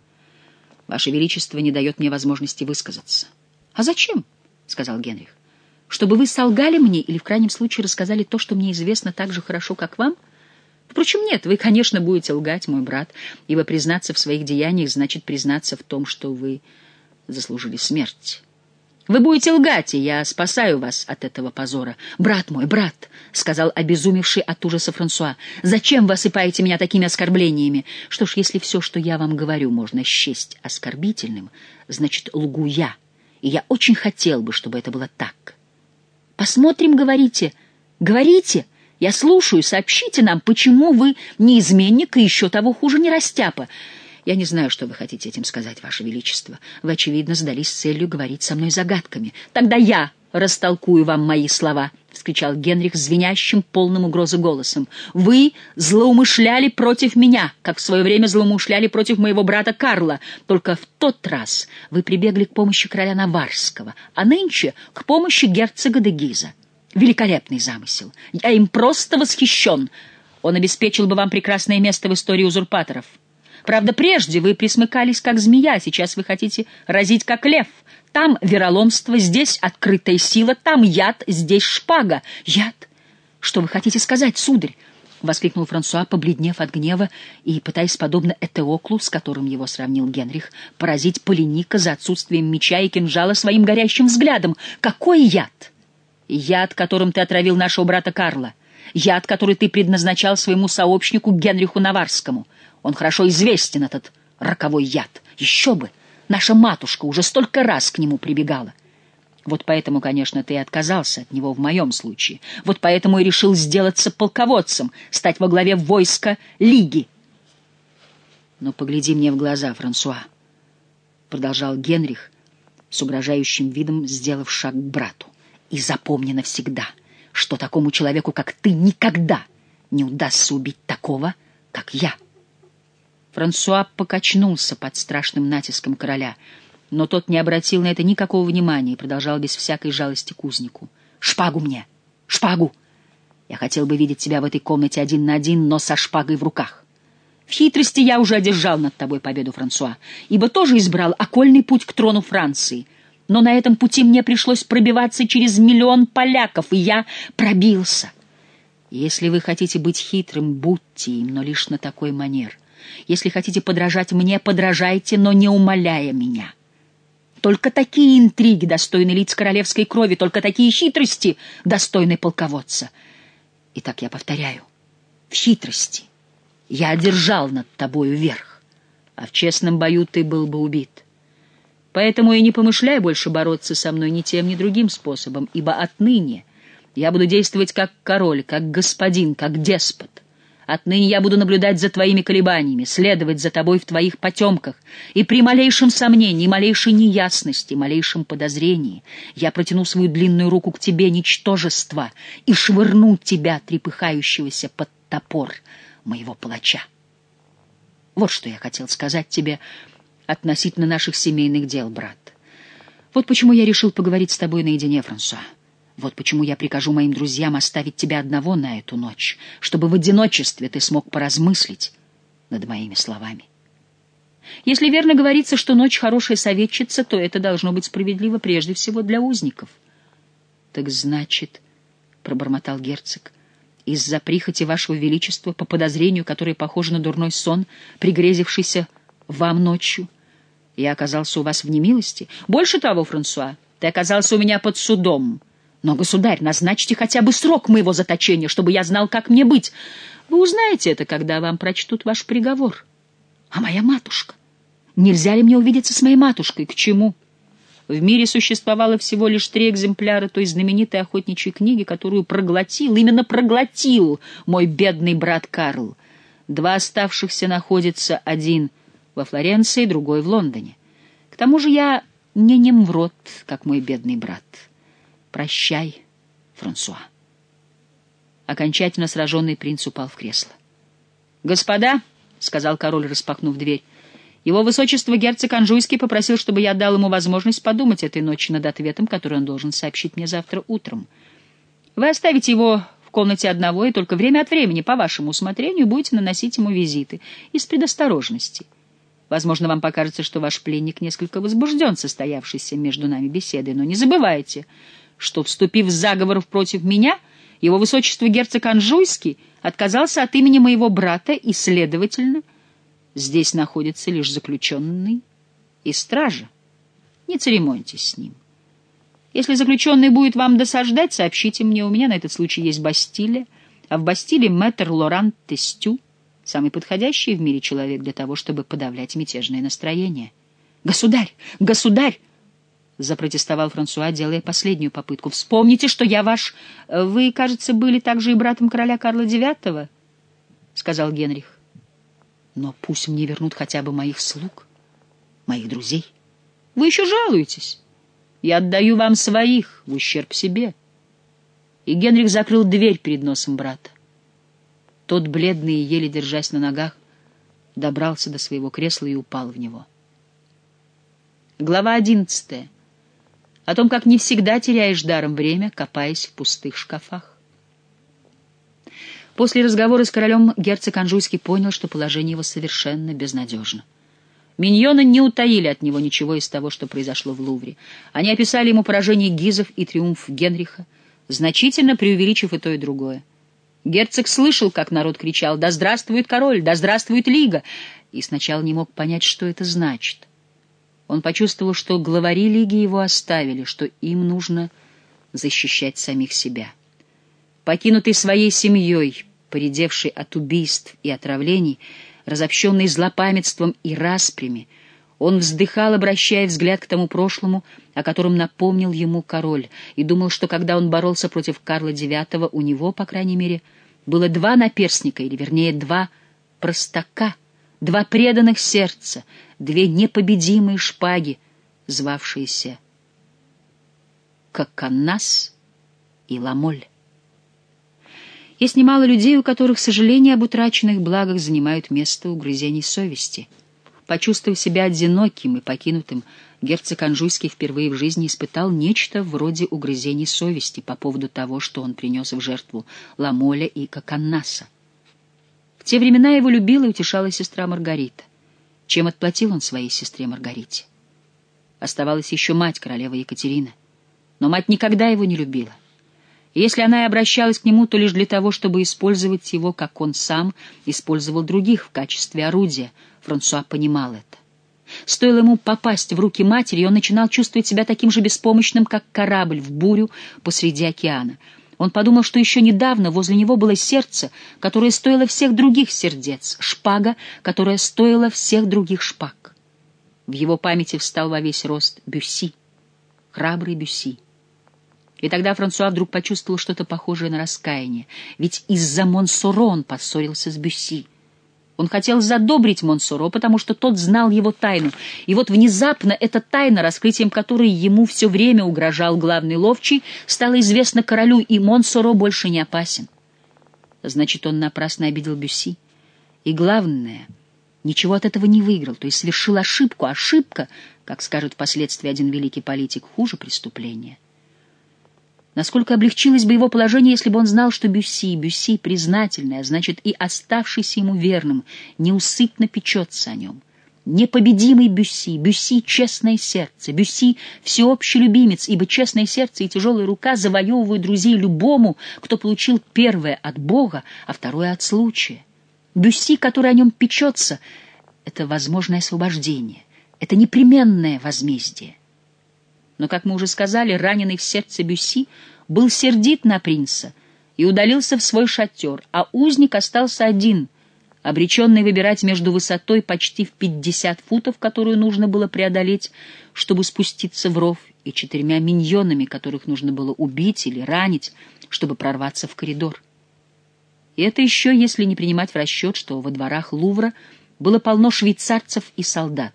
«Ваше Величество не дает мне возможности высказаться». «А зачем?» — сказал Генрих. «Чтобы вы солгали мне или, в крайнем случае, рассказали то, что мне известно так же хорошо, как вам? Впрочем, нет, вы, конечно, будете лгать, мой брат, ибо признаться в своих деяниях значит признаться в том, что вы заслужили смерть. Вы будете лгать, и я спасаю вас от этого позора. Брат мой, брат, — сказал обезумевший от ужаса Франсуа, — зачем вы осыпаете меня такими оскорблениями? Что ж, если все, что я вам говорю, можно счесть оскорбительным, значит, лгу я, и я очень хотел бы, чтобы это было так. Посмотрим, говорите, говорите, я слушаю, сообщите нам, почему вы не изменник и еще того хуже не растяпа. Я не знаю, что вы хотите этим сказать, Ваше Величество. Вы, очевидно, задались целью говорить со мной загадками. Тогда я растолкую вам мои слова, — вскричал Генрих звенящим, полным угрозы голосом. Вы злоумышляли против меня, как в свое время злоумышляли против моего брата Карла. Только в тот раз вы прибегли к помощи короля Наварского, а нынче к помощи герцога де Гиза. Великолепный замысел. Я им просто восхищен. Он обеспечил бы вам прекрасное место в истории узурпаторов. Правда, прежде вы присмыкались, как змея, сейчас вы хотите разить, как лев. Там вероломство, здесь открытая сила, там яд, здесь шпага. Яд? Что вы хотите сказать, сударь? — воскликнул Франсуа, побледнев от гнева и пытаясь, подобно Этеоклу, с которым его сравнил Генрих, поразить Полиника за отсутствием меча и кинжала своим горящим взглядом. Какой яд? Яд, которым ты отравил нашего брата Карла. Яд, который ты предназначал своему сообщнику Генриху Наварскому. Он хорошо известен, этот роковой яд. Еще бы! Наша матушка уже столько раз к нему прибегала. Вот поэтому, конечно, ты и отказался от него в моем случае. Вот поэтому и решил сделаться полководцем, стать во главе войска Лиги. Но погляди мне в глаза, Франсуа, — продолжал Генрих, с угрожающим видом сделав шаг к брату. И запомни навсегда, что такому человеку, как ты, никогда не удастся убить такого, как я. Франсуа покачнулся под страшным натиском короля, но тот не обратил на это никакого внимания и продолжал без всякой жалости к узнику. «Шпагу мне! Шпагу! Я хотел бы видеть тебя в этой комнате один на один, но со шпагой в руках. В хитрости я уже одержал над тобой победу, Франсуа, ибо тоже избрал окольный путь к трону Франции. Но на этом пути мне пришлось пробиваться через миллион поляков, и я пробился. Если вы хотите быть хитрым, будьте им, но лишь на такой манер. Если хотите подражать мне, подражайте, но не умаляя меня. Только такие интриги достойны лиц королевской крови, только такие хитрости достойны полководца. Итак, я повторяю, в хитрости я одержал над тобою верх, а в честном бою ты был бы убит. Поэтому и не помышляй больше бороться со мной ни тем, ни другим способом, ибо отныне я буду действовать как король, как господин, как деспот. Отныне я буду наблюдать за твоими колебаниями, следовать за тобой в твоих потемках, и при малейшем сомнении, малейшей неясности, малейшем подозрении я протяну свою длинную руку к тебе, ничтожество, и швырну тебя, трепыхающегося под топор моего палача. Вот что я хотел сказать тебе относительно наших семейных дел, брат. Вот почему я решил поговорить с тобой наедине, Франсуа. Вот почему я прикажу моим друзьям оставить тебя одного на эту ночь, чтобы в одиночестве ты смог поразмыслить над моими словами. Если верно говорится, что ночь хорошая советчица, то это должно быть справедливо прежде всего для узников. — Так значит, — пробормотал герцог, — из-за прихоти вашего величества, по подозрению, которое похоже на дурной сон, пригрезившийся вам ночью, я оказался у вас в немилости? Больше того, Франсуа, ты оказался у меня под судом. Но, государь, назначьте хотя бы срок моего заточения, чтобы я знал, как мне быть. Вы узнаете это, когда вам прочтут ваш приговор. А моя матушка? Нельзя ли мне увидеться с моей матушкой? К чему? В мире существовало всего лишь три экземпляра той знаменитой охотничьей книги, которую проглотил, именно проглотил мой бедный брат Карл. Два оставшихся находятся, один во Флоренции, другой в Лондоне. К тому же я не немврод, как мой бедный брат. Прощай, Франсуа. Окончательно сраженный принц упал в кресло. «Господа», — сказал король, распахнув дверь, — «его высочество герцог Анжуйский попросил, чтобы я дал ему возможность подумать этой ночью над ответом, который он должен сообщить мне завтра утром. Вы оставите его в комнате одного, и только время от времени, по вашему усмотрению, будете наносить ему визиты из предосторожности. Возможно, вам покажется, что ваш пленник несколько возбужден состоявшейся между нами беседой, но не забывайте, что, вступив в заговор против меня, его высочество герцог Анжуйский отказался от имени моего брата, и, следовательно, здесь находится лишь заключенный и стража. Не церемоньтесь с ним. Если заключенный будет вам досаждать, сообщите мне, у меня на этот случай есть Бастилия, а в Бастилии мэтр Лоран Тестю, самый подходящий в мире человек для того, чтобы подавлять мятежное настроение. «Государь! Государь!» — запротестовал Франсуа, делая последнюю попытку. «Вспомните, что я ваш... Вы, кажется, были также и братом короля Карла девятого», — сказал Генрих. «Но пусть мне вернут хотя бы моих слуг, моих друзей. Вы еще жалуетесь. Я отдаю вам своих в ущерб себе». И Генрих закрыл дверь перед носом брата. Тот, бледный и еле держась на ногах, добрался до своего кресла и упал в него. Глава одиннадцатая. О том, как не всегда теряешь даром время, копаясь в пустых шкафах. После разговора с королем герцог Анжуйский понял, что положение его совершенно безнадежно. Миньоны не утаили от него ничего из того, что произошло в Лувре. Они описали ему поражение гизов и триумф Генриха, значительно преувеличив и то, и другое. Герцог слышал, как народ кричал «Да здравствует король! Да здравствует Лига!» и сначала не мог понять, что это значит. Он почувствовал, что главари Лиги его оставили, что им нужно защищать самих себя. Покинутый своей семьей, поредевший от убийств и отравлений, разобщенный злопамятством и распрями, он вздыхал, обращая взгляд к тому прошлому, о котором напомнил ему король, и думал, что когда он боролся против Карла девятого, у него, по крайней мере, было два наперстника, или, вернее, два простака, два преданных сердца, две непобедимые шпаги, звавшиеся Коканнас и Ламоль. Есть немало людей, у которых сожаления об утраченных благах занимают место угрызений совести. Почувствовав себя одиноким и покинутым, герцог Анжуйский впервые в жизни испытал нечто вроде угрызений совести по поводу того, что он принес в жертву Ламоля и Коканнаса. В те времена его любила и утешала сестра Маргарита. Чем отплатил он своей сестре Маргарите? Оставалась еще мать, королева Екатерина. Но мать никогда его не любила. И если она и обращалась к нему, то лишь для того, чтобы использовать его, как он сам использовал других в качестве орудия. Франсуа понимал это. Стоило ему попасть в руки матери, и он начинал чувствовать себя таким же беспомощным, как корабль в бурю посреди океана. Он подумал, что еще недавно возле него было сердце, которое стоило всех других сердец, шпага, которая стоила всех других шпаг. В его памяти встал во весь рост Бюсси, храбрый Бюсси. И тогда Франсуа вдруг почувствовал что-то похожее на раскаяние, ведь из-за Монсоро он поссорился с Бюсси. Он хотел задобрить Монсоро, потому что тот знал его тайну, и вот внезапно эта тайна, раскрытием которой ему все время угрожал главный ловчий, стала известна королю, и Монсоро больше не опасен. Значит, он напрасно обидел Бюсси. И главное, ничего от этого не выиграл, то есть совершил ошибку. Ошибка, как скажет впоследствии один великий политик, хуже преступления. Насколько облегчилось бы его положение, если бы он знал, что Бюсси, Бюсси признательный, а значит и оставшийся ему верным, неусыпно печется о нем. Непобедимый Бюсси, Бюсси — честное сердце, Бюсси — всеобщий любимец, ибо честное сердце и тяжелая рука завоевывают друзей любому, кто получил первое от Бога, а второе от случая. Бюсси, который о нем печется, — это возможное освобождение, это непременное возмездие. Но, как мы уже сказали, раненый в сердце Бюсси был сердит на принца и удалился в свой шатер, а узник остался один, обреченный выбирать между высотой почти в пятьдесят футов, которую нужно было преодолеть, чтобы спуститься в ров, и четырьмя миньонами, которых нужно было убить или ранить, чтобы прорваться в коридор. И это еще если не принимать в расчет, что во дворах Лувра было полно швейцарцев и солдат.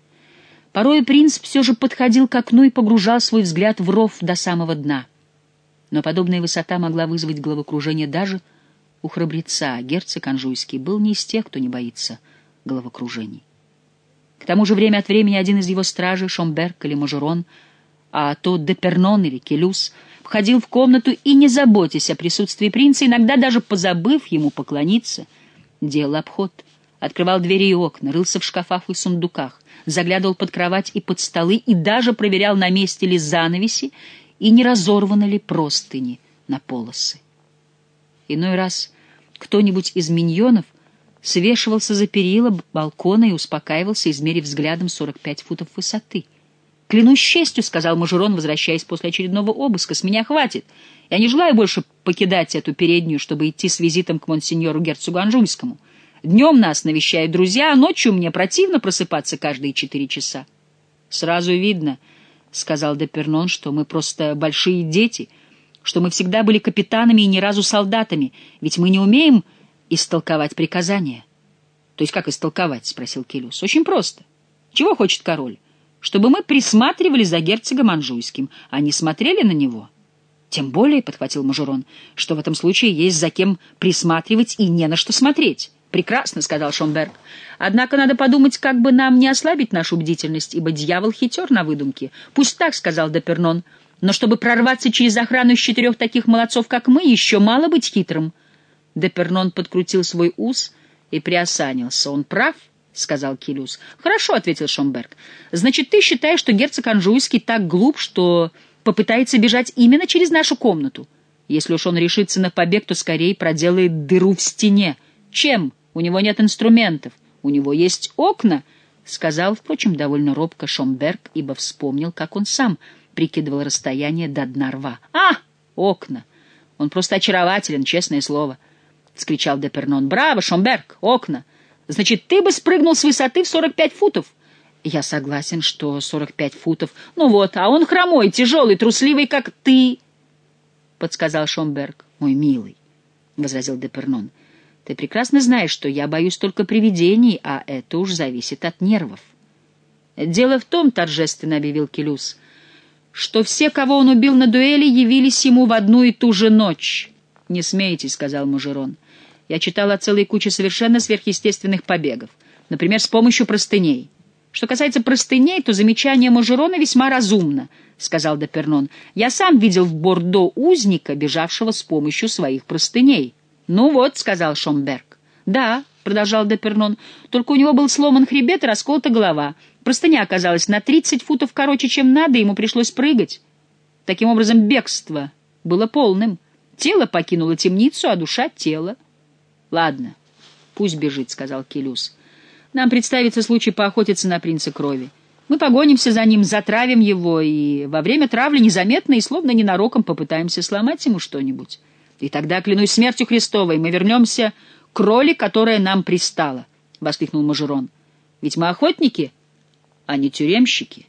Порой принц все же подходил к окну и погружал свой взгляд в ров до самого дна. Но подобная высота могла вызвать головокружение даже у храбреца. Герцог Анжуйский был не из тех, кто не боится головокружений. К тому же время от времени один из его стражей, Шомберг или Мажерон, а то Депернон или Келюс входил в комнату и, не заботясь о присутствии принца, иногда даже позабыв ему поклониться, делал обход, открывал двери и окна, рылся в шкафах и сундуках, заглядывал под кровать и под столы и даже проверял, на месте ли занавеси и не разорваны ли простыни на полосы. Иной раз кто-нибудь из миньонов свешивался за перила балкона и успокаивался, измерив взглядом сорок пять футов высоты. «Клянусь честью», — сказал Мажерон, возвращаясь после очередного обыска, — «с меня хватит. Я не желаю больше покидать эту переднюю, чтобы идти с визитом к монсеньору герцогу Анжуйскому. Днем нас навещают друзья, а ночью мне противно просыпаться каждые четыре часа». «Сразу видно», — сказал Депернон, — «что мы просто большие дети, что мы всегда были капитанами и ни разу солдатами, ведь мы не умеем истолковать приказания». «То есть как истолковать?» — спросил Келюс. «Очень просто. Чего хочет король? Чтобы мы присматривали за герцогом Анжуйским, а не смотрели на него». «Тем более», — подхватил Мажерон, — «что в этом случае есть за кем присматривать и не на что смотреть». «Прекрасно», — сказал Шомберг. «Однако надо подумать, как бы нам не ослабить нашу бдительность, ибо дьявол хитер на выдумке». «Пусть так», — сказал Депернон, — «но чтобы прорваться через охрану из четырех таких молодцов, как мы, еще мало быть хитрым». Депернон подкрутил свой ус и приосанился. «Он прав», — сказал Келюс. «Хорошо», — ответил Шомберг. «Значит, ты считаешь, что герцог Анжуйский так глуп, что попытается бежать именно через нашу комнату? Если уж он решится на побег, то скорее проделает дыру в стене. Чем? У него нет инструментов. У него есть окна», — сказал, впрочем, довольно робко Шомберг, ибо вспомнил, как он сам прикидывал расстояние до дна рва. «А, окна! Он просто очарователен, честное слово», — вскричал Депернон. «Браво, Шомберг! Окна! Значит, ты бы спрыгнул с высоты в сорок пять футов?» «Я согласен, что сорок пять футов. Ну вот, а он хромой, тяжелый, трусливый, как ты», — подсказал Шомберг. «Мой милый», — возразил Депернон, — «ты прекрасно знаешь, что я боюсь только привидений, а это уж зависит от нервов». «Дело в том, — торжественно объявил Келюс, — что все, кого он убил на дуэли, явились ему в одну и ту же ночь». «Не смейтесь», — сказал Мажерон. «Я читал о целой куче совершенно сверхъестественных побегов, например, с помощью простыней». «Что касается простыней, то замечание Мажерона весьма разумно», — сказал Депернон. «Я сам видел в Бордо узника, бежавшего с помощью своих простыней». «Ну вот», — сказал Шомберг. «Да», — продолжал Депернон, — «только у него был сломан хребет и расколота голова. Простыня оказалась на тридцать футов короче, чем надо, и ему пришлось прыгать. Таким образом, бегство было полным. Тело покинуло темницу, а душа — тело». «Ладно, пусть бежит», — сказал Келюс. «Нам представится случай поохотиться на принца крови. Мы погонимся за ним, затравим его, и во время травли незаметно и словно ненароком попытаемся сломать ему что-нибудь. И тогда, клянусь смертью Христовой, мы вернемся к роли, которая нам пристала», — воскликнул Мажерон. «Ведь мы охотники, а не тюремщики».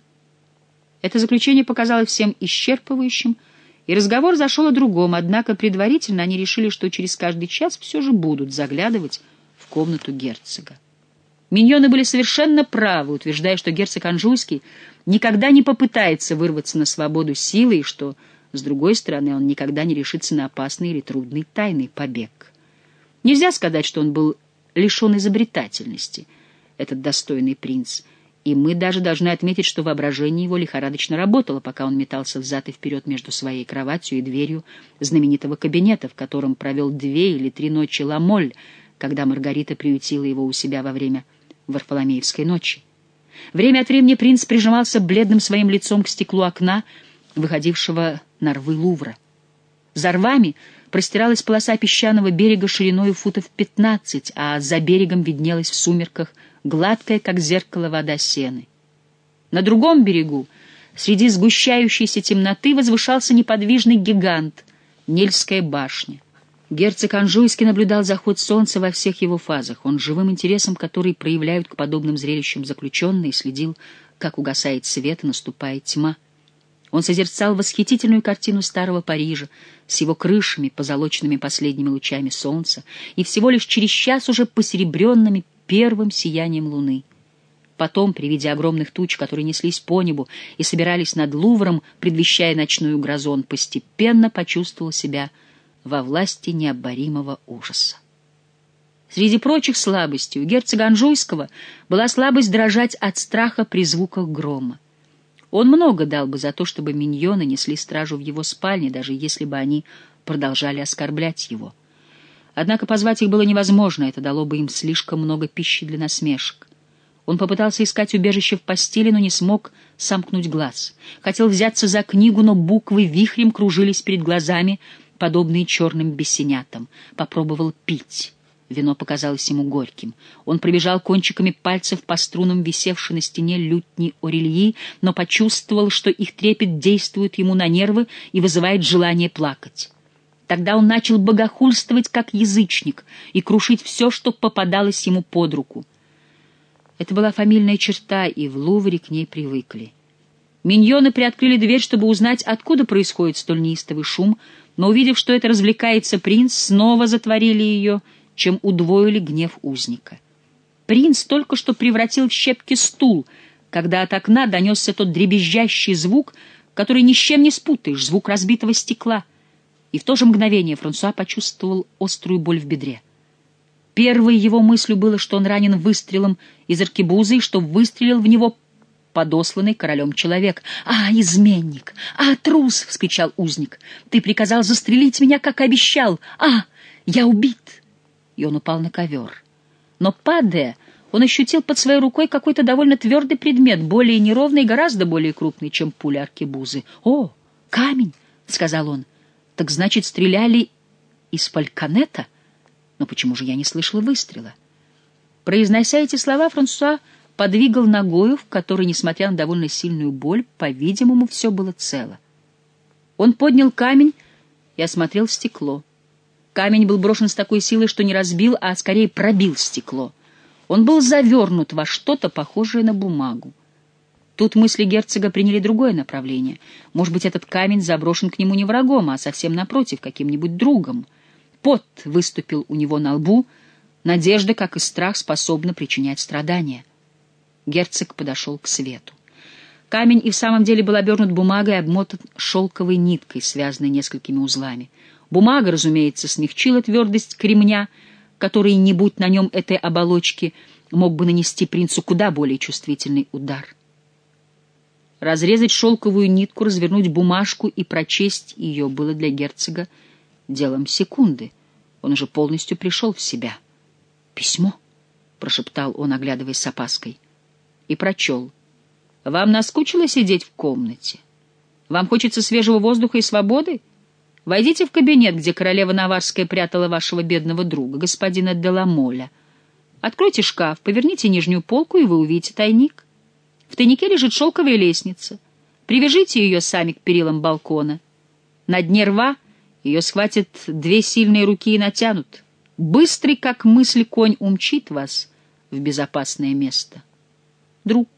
Это заключение показалось всем исчерпывающим, и разговор зашел о другом, однако предварительно они решили, что через каждый час все же будут заглядывать в комнату герцога. Миньоны были совершенно правы, утверждая, что герцог Анжуйский никогда не попытается вырваться на свободу силой, и что, с другой стороны, он никогда не решится на опасный или трудный тайный побег. Нельзя сказать, что он был лишен изобретательности, этот достойный принц, и мы даже должны отметить, что воображение его лихорадочно работало, пока он метался взад и вперед между своей кроватью и дверью знаменитого кабинета, в котором провел две или три ночи Ламоль, когда Маргарита приютила его у себя во время Варфоломеевской ночи. Время от времени принц прижимался бледным своим лицом к стеклу окна, выходившего на рвы Лувра. За рвами простиралась полоса песчаного берега шириной футов пятнадцать, а за берегом виднелась в сумерках гладкая, как зеркало, вода Сены. На другом берегу, среди сгущающейся темноты, возвышался неподвижный гигант — Нильская башня. Герцог Анжуйский наблюдал заход солнца во всех его фазах. Он живым интересом, который проявляют к подобным зрелищам заключенные, следил, как угасает свет и наступает тьма. Он созерцал восхитительную картину старого Парижа с его крышами, позолоченными последними лучами солнца, и всего лишь через час уже посеребренными первым сиянием луны. Потом, при виде огромных туч, которые неслись по небу и собирались над Лувром, предвещая ночную грозу, он постепенно почувствовал себя во власти необоримого ужаса. Среди прочих слабостей у герцога Анжуйского была слабость дрожать от страха при звуках грома. Он много дал бы за то, чтобы миньоны несли стражу в его спальне, даже если бы они продолжали оскорблять его. Однако позвать их было невозможно, это дало бы им слишком много пищи для насмешек. Он попытался искать убежище в постели, но не смог сомкнуть глаз. Хотел взяться за книгу, но буквы вихрем кружились перед глазами, подобные черным бесенятам. Попробовал пить. Вино показалось ему горьким. Он пробежал кончиками пальцев по струнам, висевшей на стене лютни Орельи, но почувствовал, что их трепет действует ему на нервы и вызывает желание плакать. Тогда он начал богохульствовать, как язычник, и крушить все, что попадалось ему под руку. Это была фамильная черта, и в Лувре к ней привыкли. Миньоны приоткрыли дверь, чтобы узнать, откуда происходит столь неистовый шум, но, увидев, что это развлекается принц, снова затворили ее, чем удвоили гнев узника. Принц только что превратил в щепки стул, когда от окна донесся тот дребезжащий звук, который ни с чем не спутаешь, звук разбитого стекла. И в то же мгновение Франсуа почувствовал острую боль в бедре. Первой его мыслью было, что он ранен выстрелом из аркебузы и что выстрелил в него подосланный королем человек. «А, изменник! А, трус!» — вскричал узник. «Ты приказал застрелить меня, как обещал! А, я убит!» И он упал на ковер. Но, падая, он ощутил под своей рукой какой-то довольно твердый предмет, более неровный и гораздо более крупный, чем пуля аркебузы. «О, камень!» — сказал он. «Так значит, стреляли из фальконета? Но почему же я не слышала выстрела?» Произнося эти слова, Франсуа подвигал ногою, в которой, несмотря на довольно сильную боль, по-видимому, все было цело. Он поднял камень и осмотрел стекло. Камень был брошен с такой силой, что не разбил, а скорее пробил стекло. Он был завернут во что-то похожее на бумагу. Тут мысли герцога приняли другое направление. Может быть, этот камень заброшен к нему не врагом, а совсем напротив, каким-нибудь другом. Пот выступил у него на лбу. Надежда, как и страх, способна причинять страдания. Герцог подошел к свету. Камень и в самом деле был обернут бумагой и обмотан шелковой ниткой, связанной несколькими узлами. Бумага, разумеется, смягчила твердость кремня, который, не будь на нем этой оболочки, мог бы нанести принцу куда более чувствительный удар. Разрезать шелковую нитку, развернуть бумажку и прочесть ее было для герцога делом секунды. Он уже полностью пришел в себя. «Письмо», — прошептал он, оглядываясь с опаской, и прочел. «Вам наскучило сидеть в комнате? Вам хочется свежего воздуха и свободы? Войдите в кабинет, где королева Наварская прятала вашего бедного друга, господина де ла Моля. Откройте шкаф, поверните нижнюю полку, и вы увидите тайник. В тайнике лежит шелковая лестница. Привяжите ее сами к перилам балкона. На дне рва ее схватят две сильные руки и натянут. Быстрый, как мысль, конь умчит вас в безопасное место. Друг,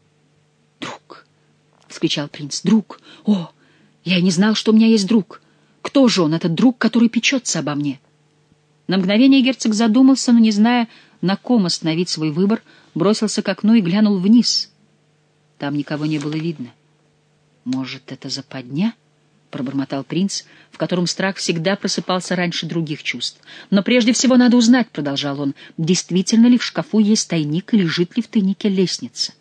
друг, — вскричал принц, — друг, о, я и не знал, что у меня есть друг. Кто же он, этот друг, который печется обо мне?» На мгновение герцог задумался, но, не зная, на ком остановить свой выбор, бросился к окну и глянул вниз. Там никого не было видно. «Может, это западня?» — пробормотал принц, в котором страх всегда просыпался раньше других чувств. «Но прежде всего надо узнать, — продолжал он, — действительно ли в шкафу есть тайник и лежит ли в тайнике лестница».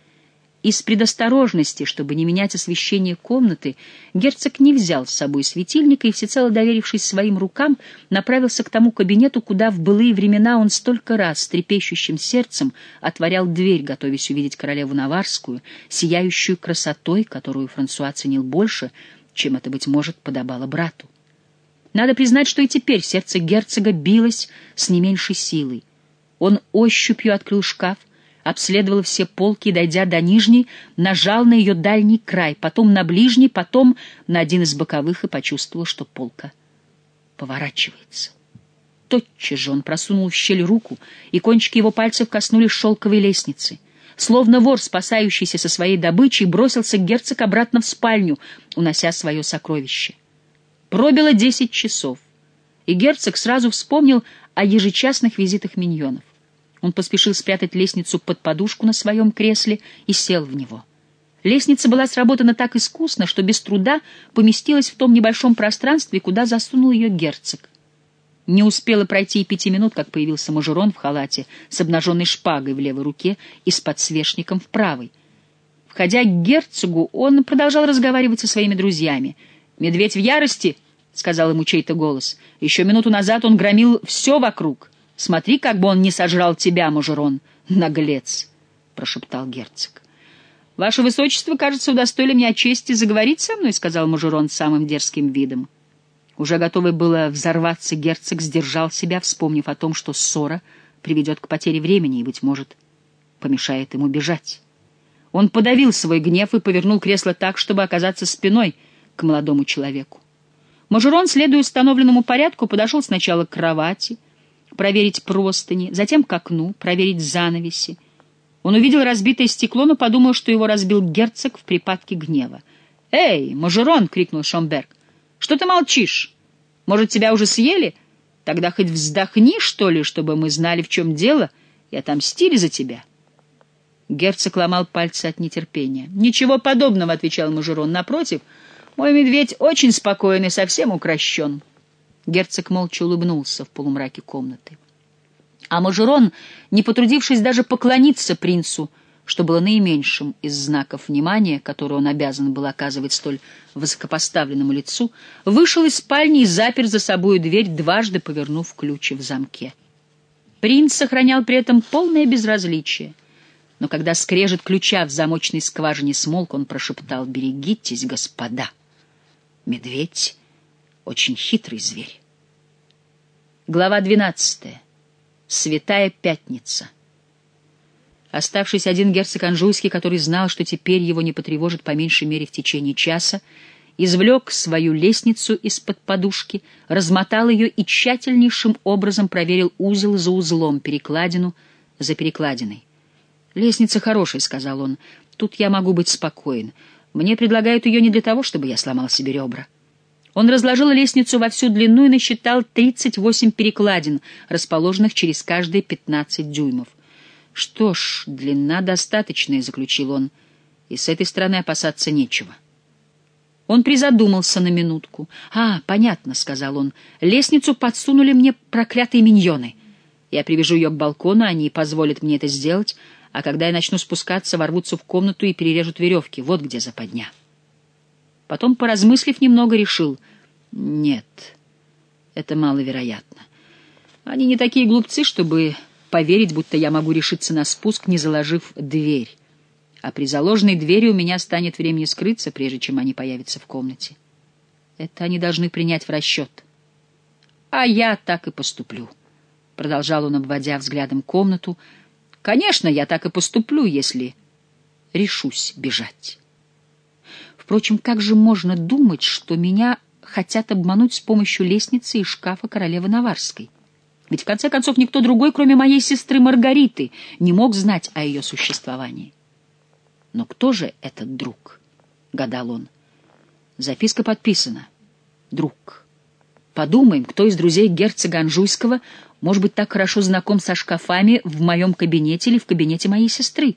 Из предосторожности, чтобы не менять освещение комнаты, герцог не взял с собой светильника и, всецело доверившись своим рукам, направился к тому кабинету, куда в былые времена он столько раз с трепещущим сердцем отворял дверь, готовясь увидеть королеву Наварскую, сияющую красотой, которую Франсуа ценил больше, чем это, быть может, подобало брату. Надо признать, что и теперь сердце герцога билось с не меньшей силой. Он ощупью открыл шкаф, обследовал все полки и, дойдя до нижней, нажал на ее дальний край, потом на ближний, потом на один из боковых и почувствовал, что полка поворачивается. Тотчас же он просунул в щель руку, и кончики его пальцев коснулись шелковой лестницы. Словно вор, спасающийся со своей добычей, бросился герцог обратно в спальню, унося свое сокровище. Пробило десять часов, и герцог сразу вспомнил о ежечасных визитах миньонов. Он поспешил спрятать лестницу под подушку на своем кресле и сел в него. Лестница была сработана так искусно, что без труда поместилась в том небольшом пространстве, куда засунул ее герцог. Не успело пройти и пяти минут, как появился мажорон в халате с обнаженной шпагой в левой руке и с подсвечником в правой. Входя к герцогу, он продолжал разговаривать со своими друзьями. «Медведь в ярости», — сказал ему чей-то голос. «Еще минуту назад он громил все вокруг. Смотри, как бы он не сожрал тебя, Мажерон, наглец», — прошептал герцог. «Ваше высочество, кажется, удостоили меня чести заговорить со мной», — сказал Мажерон с самым дерзким видом. Уже готовый было взорваться, герцог сдержал себя, вспомнив о том, что ссора приведет к потере времени и, быть может, помешает ему бежать. Он подавил свой гнев и повернул кресло так, чтобы оказаться спиной к молодому человеку. Мажерон, следуя установленному порядку, подошел сначала к кровати, проверить простыни, затем к окну, проверить занавеси. Он увидел разбитое стекло, но подумал, что его разбил герцог в припадке гнева. «Эй, Мажерон!» — крикнул Шомберг. «Что ты молчишь? Может, тебя уже съели? Тогда хоть вздохни, что ли, чтобы мы знали, в чем дело, и отомстили за тебя». Герцог ломал пальцы от нетерпения. «Ничего подобного», — отвечал Мажерон. «Напротив, мой медведь очень спокоен и совсем укращен». Герцог молча улыбнулся в полумраке комнаты. А Мажерон, не потрудившись даже поклониться принцу, что было наименьшим из знаков внимания, который он обязан был оказывать столь высокопоставленному лицу, вышел из спальни и запер за собою дверь, дважды повернув ключи в замке. Принц сохранял при этом полное безразличие, но когда скрежет ключа в замочной скважине смолк, он прошептал: «Берегитесь, господа! Медведь — очень хитрый зверь». Глава двенадцатая. Святая Пятница. Оставшись один, герцог Анжуйский, который знал, что теперь его не потревожит по меньшей мере в течение часа, извлек свою лестницу из-под подушки, размотал ее и тщательнейшим образом проверил узел за узлом, перекладину за перекладиной. «Лестница хорошая», — сказал он, — «тут я могу быть спокоен. Мне предлагают ее не для того, чтобы я сломал себе ребра». Он разложил лестницу во всю длину и насчитал тридцать восемь перекладин, расположенных через каждые пятнадцать дюймов. «Что ж, длина достаточная», — заключил он, — «и с этой стороны опасаться нечего». Он призадумался на минутку. «А, понятно», — сказал он, — «лестницу подсунули мне проклятые миньоны. Я привяжу ее к балкону, они позволят мне это сделать, а когда я начну спускаться, ворвутся в комнату и перережут веревки. Вот где западня». Потом, поразмыслив немного, решил: «Нет, это маловероятно. Они не такие глупцы, чтобы поверить, будто я могу решиться на спуск, не заложив дверь. А при заложенной двери у меня станет времени скрыться, прежде чем они появятся в комнате. Это они должны принять в расчет. А я так и поступлю», — продолжал он, обводя взглядом комнату. «Конечно, я так и поступлю, если решусь бежать. Впрочем, как же можно думать, что меня хотят обмануть с помощью лестницы и шкафа королевы Наварской? Ведь, в конце концов, никто другой, кроме моей сестры Маргариты, не мог знать о ее существовании. Но кто же этот друг?» — гадал он. Записка подписана: «Друг». Подумаем, кто из друзей герцога Анжуйского может быть так хорошо знаком со шкафами в моем кабинете или в кабинете моей сестры?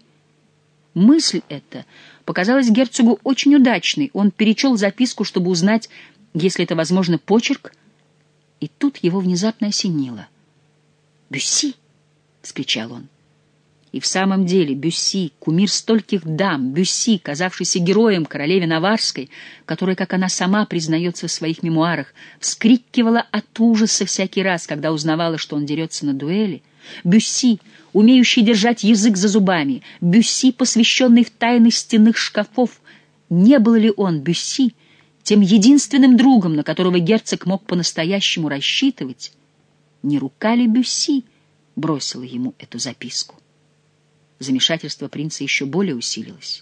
Мысль эта показалась герцогу очень удачной. Он перечел записку, чтобы узнать, если это возможно, почерк, и тут его внезапно осенило. «Бюсси!» — вскричал он. И в самом деле Бюсси, кумир стольких дам, Бюсси, казавшийся героем королеве Наварской, которая, как она сама признается в своих мемуарах, вскрикивала от ужаса всякий раз, когда узнавала, что он дерется на дуэли, Бюсси, умеющий держать язык за зубами, Бюсси, посвященный в тайны стенных шкафов. Не был ли он, Бюсси, тем единственным другом, на которого герцог мог по-настоящему рассчитывать? Не рука ли Бюсси бросила ему эту записку? Замешательство принца еще более усилилось.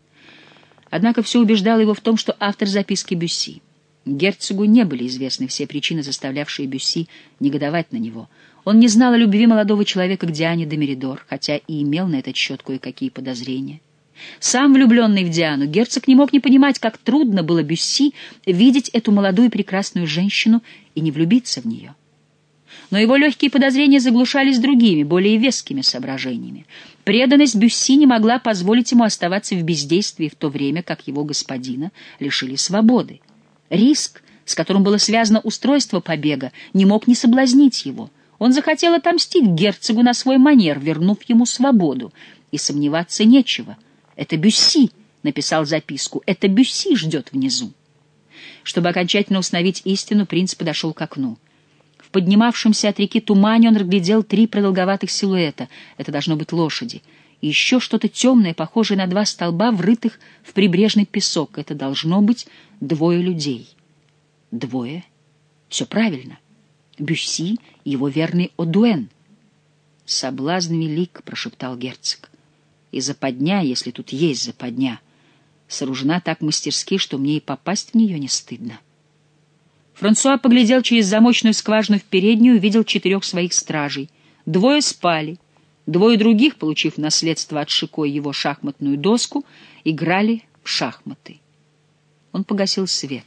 Однако все убеждало его в том, что автор записки Бюсси. Герцогу не были известны все причины, заставлявшие Бюсси негодовать на него. Он не знал о любви молодого человека к Диане де Меридор, хотя и имел на этот счет кое-какие подозрения. Сам влюбленный в Диану, герцог не мог не понимать, как трудно было Бюсси видеть эту молодую прекрасную женщину и не влюбиться в нее. Но его легкие подозрения заглушались другими, более вескими соображениями. Преданность Бюсси не могла позволить ему оставаться в бездействии в то время, как его господина лишили свободы. Риск, с которым было связано устройство побега, не мог не соблазнить его. Он захотел отомстить герцогу на свой манер, вернув ему свободу. И сомневаться нечего. Это Бюсси написал записку. Это Бюсси ждет внизу. Чтобы окончательно установить истину, принц подошел к окну. В поднимавшемся от реки тумане он разглядел три продолговатых силуэта. Это должно быть лошади. И еще что-то темное, похожее на два столба, врытых в прибрежный песок. Это должно быть двое людей. Двое? Все правильно. Бюсси и его верный Одуэн. «Соблазн велик», — прошептал герцог. «И западня, если тут есть западня, сооружена так мастерски, что мне и попасть в нее не стыдно». Франсуа поглядел через замочную скважину в переднюю и увидел четырех своих стражей. Двое спали, двое других, получив наследство от Шико его шахматную доску, играли в шахматы. Он погасил свет.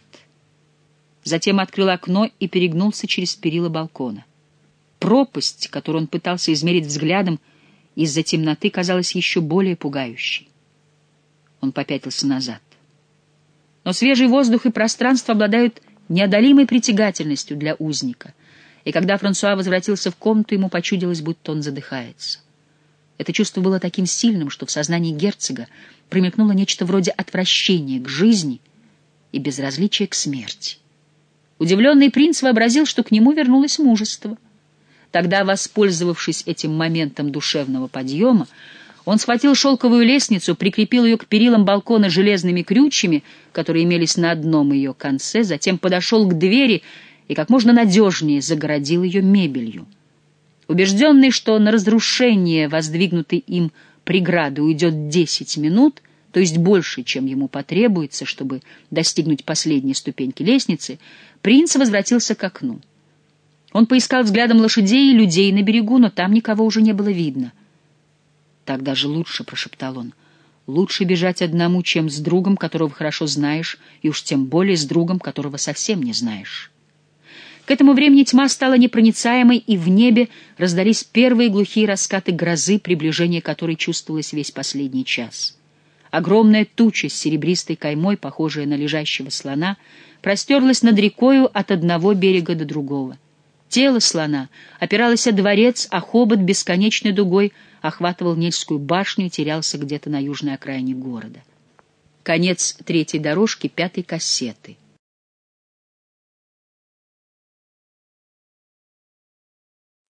Затем открыл окно и перегнулся через перила балкона. Пропасть, которую он пытался измерить взглядом, из-за темноты казалась еще более пугающей. Он попятился назад. Но свежий воздух и пространство обладают неодолимой притягательностью для узника, и когда Франсуа возвратился в комнату, ему почудилось, будто он задыхается. Это чувство было таким сильным, что в сознании герцога промелькнуло нечто вроде отвращения к жизни и безразличия к смерти. Удивленный принц вообразил, что к нему вернулось мужество. Тогда, воспользовавшись этим моментом душевного подъема, он схватил шелковую лестницу, прикрепил ее к перилам балкона железными крючьями, которые имелись на одном ее конце, затем подошел к двери и как можно надежнее загородил ее мебелью. Убежденный, что на разрушение воздвигнутой им преграды уйдет десять минут, то есть больше, чем ему потребуется, чтобы достигнуть последней ступеньки лестницы, принц возвратился к окну. Он поискал взглядом лошадей и людей на берегу, но там никого уже не было видно. «Так даже лучше», — прошептал он. «Лучше бежать одному, чем с другом, которого хорошо знаешь, и уж тем более с другом, которого совсем не знаешь». К этому времени тьма стала непроницаемой, и в небе раздались первые глухие раскаты грозы, приближение которой чувствовалось весь последний час. Огромная туча с серебристой каймой, похожая на лежащего слона, простерлась над рекою от одного берега до другого. Тело слона опиралось о дворец, а хобот бесконечной дугой охватывал Нильскую башню и терялся где-то на южной окраине города. Конец третьей дорожки пятой кассеты.